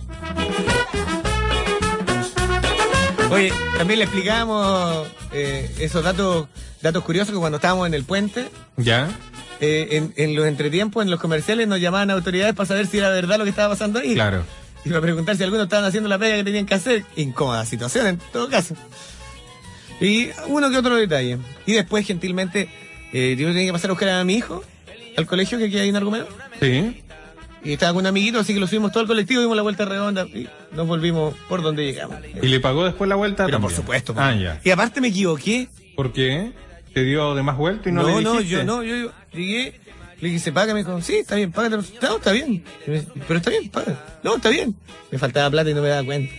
Oye, también le explicamos esos datos curiosos que cuando estábamos en el puente. ¿Ya? En los entretiempos, en los comerciales, nos llamaban a autoridades para saber si era verdad lo que estaba pasando ahí. Claro. Y para preguntar si algunos estaban haciendo la pega que tenían que hacer. Incómoda situación, en todo caso. Y uno que otro detalle. Y después, gentilmente, yo tenía que pasar a buscar a mi hijo al colegio que aquí hay en Argomeda. Sí. Y estaba con un amiguito, así que lo subimos todo el colectivo, dimos la vuelta redonda y nos volvimos por donde llegamos. ¿Y le pagó después la vuelta? Pero también? por supuesto. Ya. Y aparte me equivoqué. ¿Por qué? ¿Te dio de más vuelta y no le dijiste? yo llegué, le dije, ¿se paga? Me dijo, sí, está bien, págate. No, está bien. Pero está bien, paga. No, está bien. Me faltaba plata y no me daba cuenta.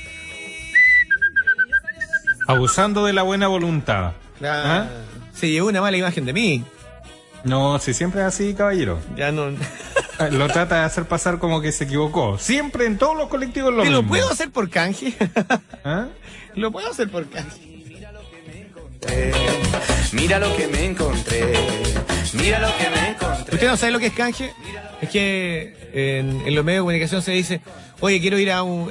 Abusando de la buena voluntad. ¿Ah? Se llevó una mala imagen de mí. No, si siempre es así, caballero. Ya no. Lo trata de hacer pasar como que se equivocó. Siempre en todos los colectivos lo mismo. ¿Lo puedo hacer por canje? ¿Ah? Lo puedo hacer por canje. Mira lo que me encontré. Mira lo que me encontré. ¿Usted no sabe lo que es canje? Es que en los medios de comunicación se dice, oye, quiero ir a un...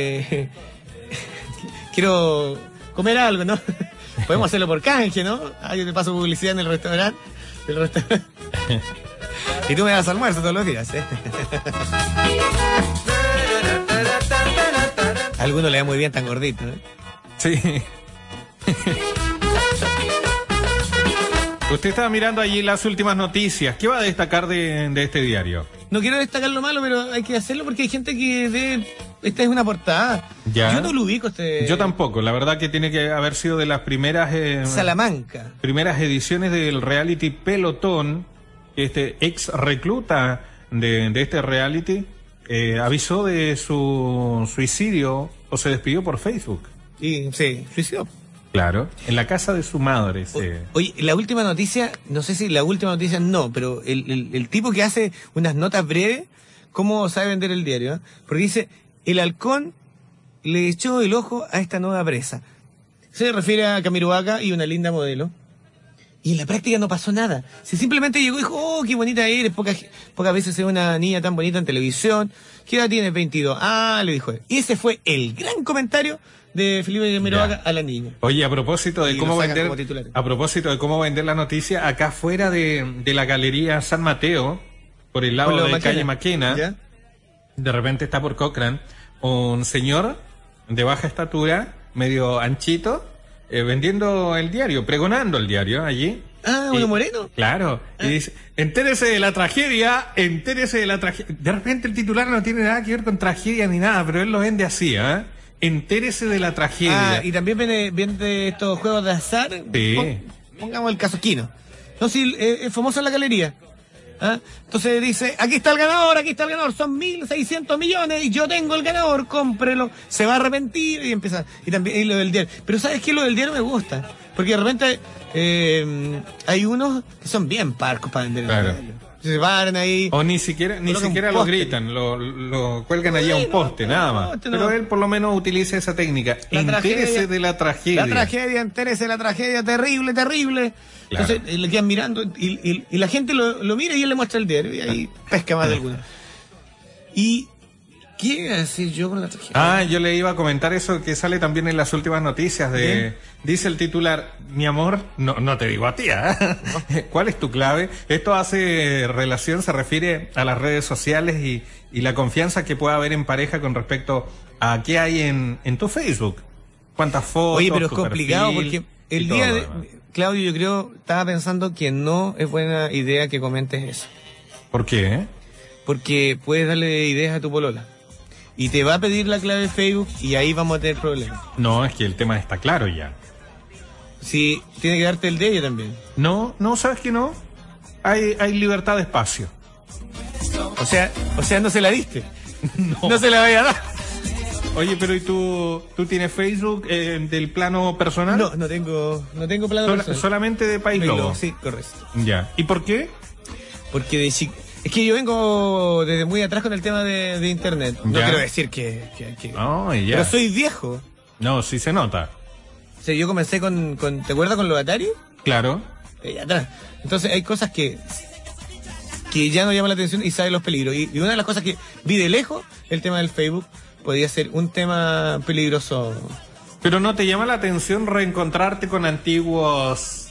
quiero comer algo, ¿no? Podemos hacerlo por canje, ¿no? Yo te paso publicidad en el restaurante. Y tú me das almuerzo todos los días, ¿eh? A alguno le da muy bien tan gordito, ¿eh? Sí. Usted estaba mirando allí las últimas noticias. ¿Qué va a destacar de este diario? No quiero destacar lo malo, pero hay que hacerlo porque hay gente que ve... Esta es una portada. ¿Ya? Yo no lo ubico. Yo tampoco. La verdad que tiene que haber sido de las primeras... Salamanca. Primeras ediciones del reality Pelotón. Este ex recluta de este reality avisó de su suicidio o se despidió por Facebook. Y sí, suicidó. Claro, en la casa de su madre. Oye, la última noticia, no sé si la última noticia no, pero el tipo que hace unas notas breves, ¿cómo sabe vender el diario? ¿Eh? Porque dice, el halcón le echó el ojo a esta nueva presa. Se refiere a Camiroaca y una linda modelo. Y en la práctica no pasó nada. Si simplemente llegó y dijo, oh, qué bonita eres, pocas veces se ve una niña tan bonita en televisión. ¿Qué edad tienes? 22. Ah, le dijo él. Y ese fue el gran comentario de Felipe Camiroaca a la niña. Oye, a propósito de cómo vender la noticia, acá afuera de la Galería San Mateo, por el lado de calle Maquena, ¿ya? De repente está por Cochrane, un señor de baja estatura, medio anchito, vendiendo el diario, pregonando el diario allí. Ah, uno moreno. Claro, y dice, entérese de la tragedia. De repente el titular no tiene nada que ver con tragedia ni nada, pero él lo vende así, ¿eh? Entérese de la tragedia. Ah, y también vende estos juegos de azar. Sí. Pongamos el caso Quino. No, sí, es famoso en la galería. ¿Ah? Entonces dice, aquí está el ganador, son 1.600 millones y yo tengo el ganador, cómprelo, se va a arrepentir y empieza. Y también lo del diario. Pero ¿sabes qué? Lo del diario me gusta, porque de repente hay unos que son bien parcos para vender el diario. Se paran ahí. O ni siquiera lo gritan, lo cuelgan allí a un poste, nada más. Pero él por lo menos utiliza esa técnica. Entérese de la tragedia. Entérese de la tragedia, terrible. Claro. Entonces le quedan mirando y la gente lo mira y él le muestra el diario y ahí pesca más de alguna. ¿Y qué iba a decir yo con la tragedia? Ah, yo le iba a comentar eso que sale también en las últimas noticias de... Dice el titular, mi amor, no te digo a ti, ¿eh? ¿Cuál es tu clave? Esto hace relación, se refiere a las redes sociales y la confianza que pueda haber en pareja con respecto a qué hay en tu Facebook. ¿Cuántas fotos? Oye, pero es complicado porque el día de... Claudio, yo creo, estaba pensando que no es buena idea que comentes eso. ¿Por qué? Porque puedes darle ideas a tu polola. Y te va a pedir la clave de Facebook y ahí vamos a tener problemas. No, es que el tema está claro ya. Sí, tiene que darte el de ella también. No, ¿sabes qué no? Hay libertad de espacio. O sea, no se la diste. No se la vaya a dar. Oye, pero ¿y tú tienes Facebook del plano personal? No tengo plano personal. Solamente de País Globo. Sí, correcto. Ya. ¿Y por qué? Porque es que yo vengo desde muy atrás con el tema de internet. No quiero decir que no, ya. Pero soy viejo. No, sí se nota. O sea, yo comencé con ¿te acuerdas con los Atari? Claro. Atrás. Entonces hay cosas que ya no llaman la atención y saben los peligros. Y una de las cosas que vi de lejos, el tema del Facebook, podía ser un tema peligroso. Pero ¿no te llama la atención reencontrarte con antiguos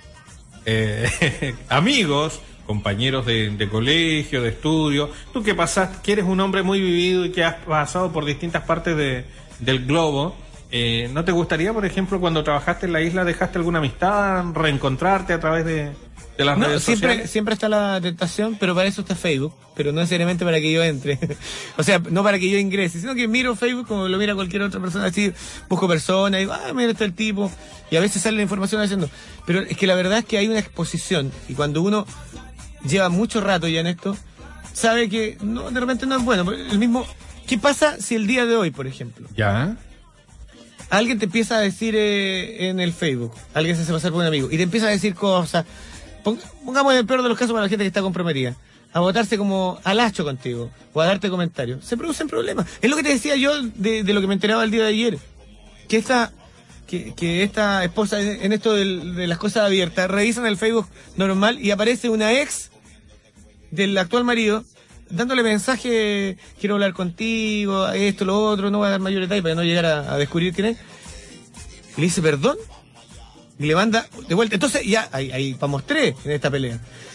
amigos, compañeros de colegio, de estudio? Tú que eres un hombre muy vivido y que has pasado por distintas partes del globo, ¿no te gustaría, por ejemplo, cuando trabajaste en la isla, dejaste alguna amistad, reencontrarte a través de las redes sociales? Siempre está la tentación, pero para eso está Facebook, pero no necesariamente para que yo entre. O sea, no para que yo ingrese, sino que miro Facebook como lo mira cualquier otra persona, así, busco personas, y digo, mira, está el tipo, y a veces sale la información haciendo. Pero es que la verdad es que hay una exposición, y cuando uno lleva mucho rato ya en esto, sabe que de repente no es bueno. El mismo, ¿qué pasa si el día de hoy, por ejemplo? Ya. Alguien te empieza a decir en el Facebook, alguien se hace pasar por un amigo, y te empieza a decir cosas, pongamos en el peor de los casos para la gente que está comprometida, a botarse como al hacho contigo, o a darte comentarios, se producen problemas. Es lo que te decía yo de lo que me enteraba el día de ayer, que esta esposa, en esto de las cosas abiertas, revisan el Facebook normal y aparece una ex del actual marido, dándole mensaje, quiero hablar contigo, esto, lo otro, no voy a dar mayor detalle para no llegar a descubrir quién es. Y le dice perdón, y le manda de vuelta. Entonces ya, ahí vamos tres en esta pelea.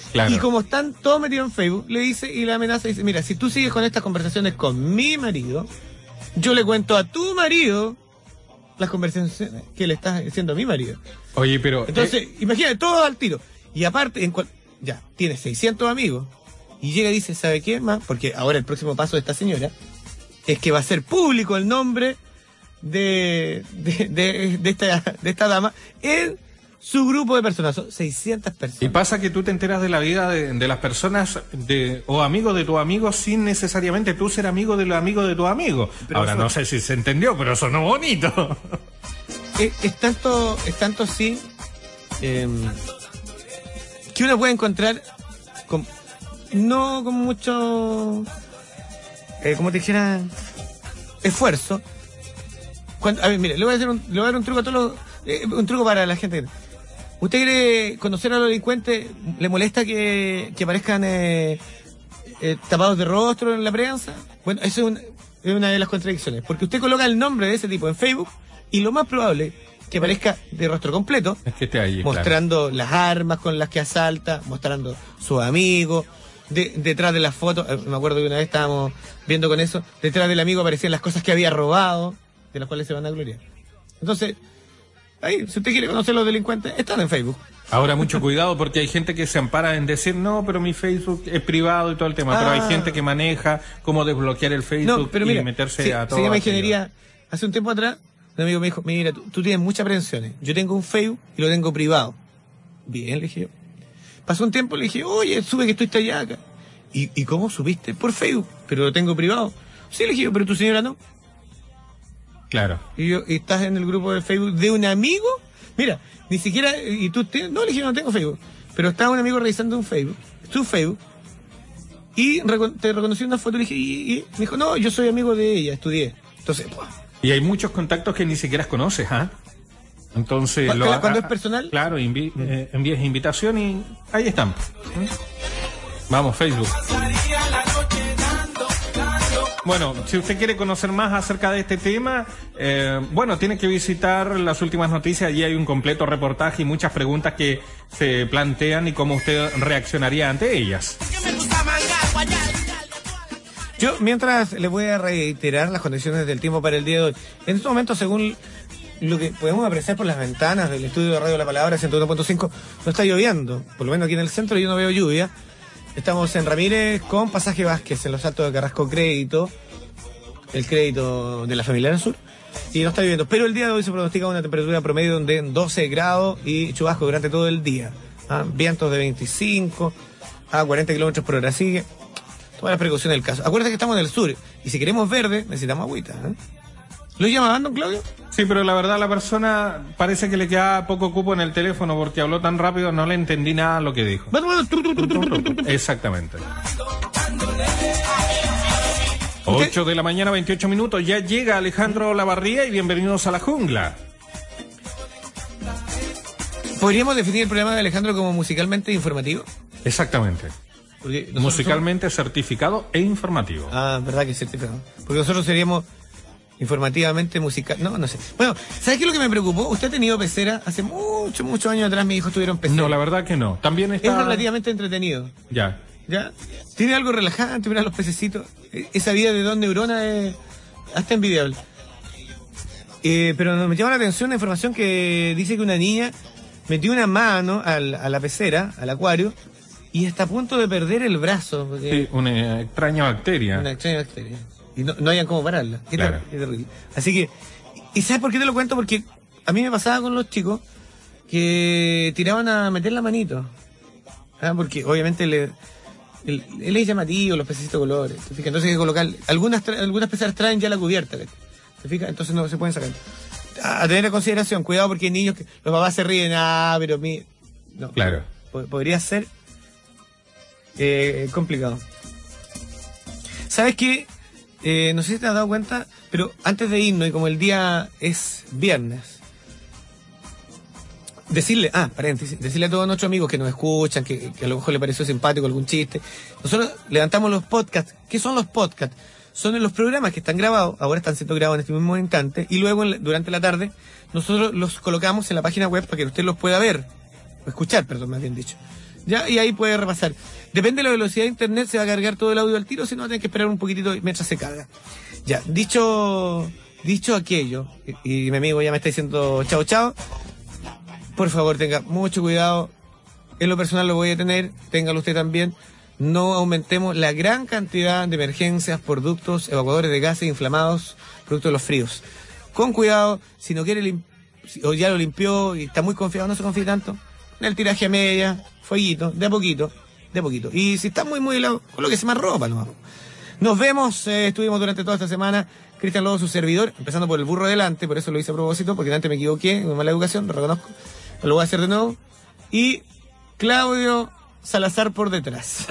Claro. Y como están todos metidos en Facebook, le dice y la amenaza dice, mira, si tú sigues con estas conversaciones con mi marido, yo le cuento a tu marido las conversaciones que le estás haciendo a mi marido. Oye, pero... Entonces, imagínate, todo al tiro. Y aparte, ya, tiene 600 amigos. Y llega y dice, ¿sabe qué más? Porque ahora el próximo paso de esta señora es que va a ser público el nombre de esta dama en su grupo de personas. Son 600 personas. Y pasa que tú te enteras de la vida de las personas o amigos de tu amigo sin necesariamente tú ser amigo de los amigos de tu amigo. Pero ahora no sé si se entendió, pero sonó bonito. Es tanto así que uno puede encontrar no con mucho, como te dijera, esfuerzo. A ver, mire, le voy a dar un truco a todos un truco para la gente. ¿Usted quiere conocer a los delincuentes? ¿Le molesta que aparezcan tapados de rostro en la prensa? Bueno, eso es una de las contradicciones. Porque usted coloca el nombre de ese tipo en Facebook y lo más probable que aparezca de rostro completo, es que esté ahí, mostrando claro, las armas con las que asalta, mostrando sus amigos. Detrás de las fotos, me acuerdo que una vez estábamos viendo con eso, detrás del amigo aparecían las cosas que había robado, de las cuales se van a gloriar. Entonces, ahí, si usted quiere conocer a los delincuentes, están en Facebook. Ahora, mucho cuidado porque hay gente que se ampara en decir, no, pero mi Facebook es privado y todo el tema, pero hay gente que maneja cómo desbloquear el Facebook pero mira, y meterse a todo. Se llama ingeniería. Hace un tiempo atrás, un amigo me dijo, mira, tú tienes muchas prevenciones. Yo tengo un Facebook y lo tengo privado. Bien, le dije yo. Pasó un tiempo, le dije, oye, sube que estoy allá acá. ¿Y cómo subiste? Por Facebook, pero lo tengo privado. Sí, le dije yo, pero tu señora no. Claro. Y estás en el grupo de Facebook de un amigo. Mira, ni siquiera, y tú tienes, no, le dije, no tengo Facebook. Pero estaba un amigo revisando tu Facebook, y te reconoció una foto, le dije, y me dijo, no, yo soy amigo de ella, estudié. Entonces, ¡buah! Y hay muchos contactos que ni siquiera conoces, ¿ah? Entonces, cuando es personal, claro, envías invitación y ahí están. Vamos, Facebook. Bueno, si usted quiere conocer más acerca de este tema, tiene que visitar las últimas noticias. Allí hay un completo reportaje y muchas preguntas que se plantean y cómo usted reaccionaría ante ellas. Yo, mientras, le voy a reiterar las condiciones del tiempo para el día de hoy. En este momento, según lo que podemos apreciar por las ventanas del estudio de Radio La Palabra 101.5, no está lloviendo. Por lo menos aquí en el centro yo no veo lluvia. Estamos en Ramírez con Pasaje Vázquez, en los Altos de Carrasco Crédito, el crédito de la familia del sur, y no está lloviendo. Pero el día de hoy se pronostica una temperatura promedio de 12 grados y chubasco durante todo el día. Vientos de 25 a 40 kilómetros por hora. Así que todas las precauciones del caso. Acuérdate que estamos en el sur y si queremos verde necesitamos agüita. ¿Lo llamaban, don Claudio? Sí, pero la verdad la persona parece que le queda poco cupo en el teléfono porque habló tan rápido, no le entendí nada de lo que dijo. Exactamente. 8 de la mañana, 28 minutos. Ya llega Alejandro Olavarría y bienvenidos a la jungla. ¿Podríamos definir el programa de Alejandro como musicalmente informativo? Exactamente. Musicalmente certificado e informativo. Verdad que es certificado. Porque nosotros seríamos informativamente musical. No sé. Bueno, ¿sabes qué es lo que me preocupó? Usted ha tenido pecera hace muchos años atrás. Mis hijos tuvieron pecera. No, la verdad que no. También está... Es relativamente entretenido. Ya. Tiene algo relajante, mirar los pececitos. Esa vida de 2 neuronas es hasta envidiable. Pero me llama la atención la información que dice que una niña metió una mano a la pecera, al acuario, y está a punto de perder el brazo. Sí, una extraña bacteria. Y no hayan cómo pararla. Es terrible. Así que, ¿y sabes por qué te lo cuento? Porque a mí me pasaba con los chicos que tiraban a meter la manito. Porque obviamente él es llamativo, los pececitos colores. ¿Te fijas? Entonces hay que colocar. Algunas peceras traen ya la cubierta. ¿Te fijas? Entonces no se pueden sacar. A tener en consideración, cuidado porque hay niños que los papás se ríen. Pero no. Claro. Podría ser complicado. ¿Sabes qué? No sé si te has dado cuenta, pero antes de irnos, y como el día es viernes, decirle a todos nuestros amigos que nos escuchan, que a lo mejor les pareció simpático algún chiste. Nosotros levantamos los podcasts. ¿Qué son los podcasts? Son los programas que están grabados, ahora están siendo grabados en este mismo instante, y luego durante la tarde nosotros los colocamos en la página web para que usted los pueda ver, o escuchar, perdón, más bien dicho. Ya, y ahí puede repasar. Depende de la velocidad de internet, se va a cargar todo el audio al tiro, si no, va a tener que esperar un poquitito mientras se carga. Ya, dicho aquello, y mi amigo ya me está diciendo chao, chao, por favor tenga mucho cuidado. En lo personal lo voy a tener, téngalo usted también. No aumentemos la gran cantidad de emergencias por ductos, evacuadores de gases inflamados, producto de los fríos. Con cuidado, si no quiere o ya lo limpió y está muy confiado, no se confíe tanto. En el tiraje a media, fueguito, de a poquito. Y si está muy helado, colóquese más ropa nomás. Nos vemos, estuvimos durante toda esta semana. Cristian Lobo, su servidor, empezando por el burro delante, por eso lo hice a propósito, porque antes me equivoqué, con mala educación, lo reconozco. Lo voy a hacer de nuevo. Y Claudio Salazar por detrás.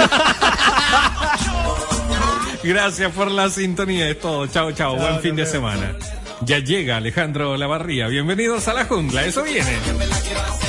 Gracias por la sintonía, es todo. Chao, chao, buen fin de semana. Ya llega Alejandro Lavarría. Bienvenidos a la jungla, eso viene.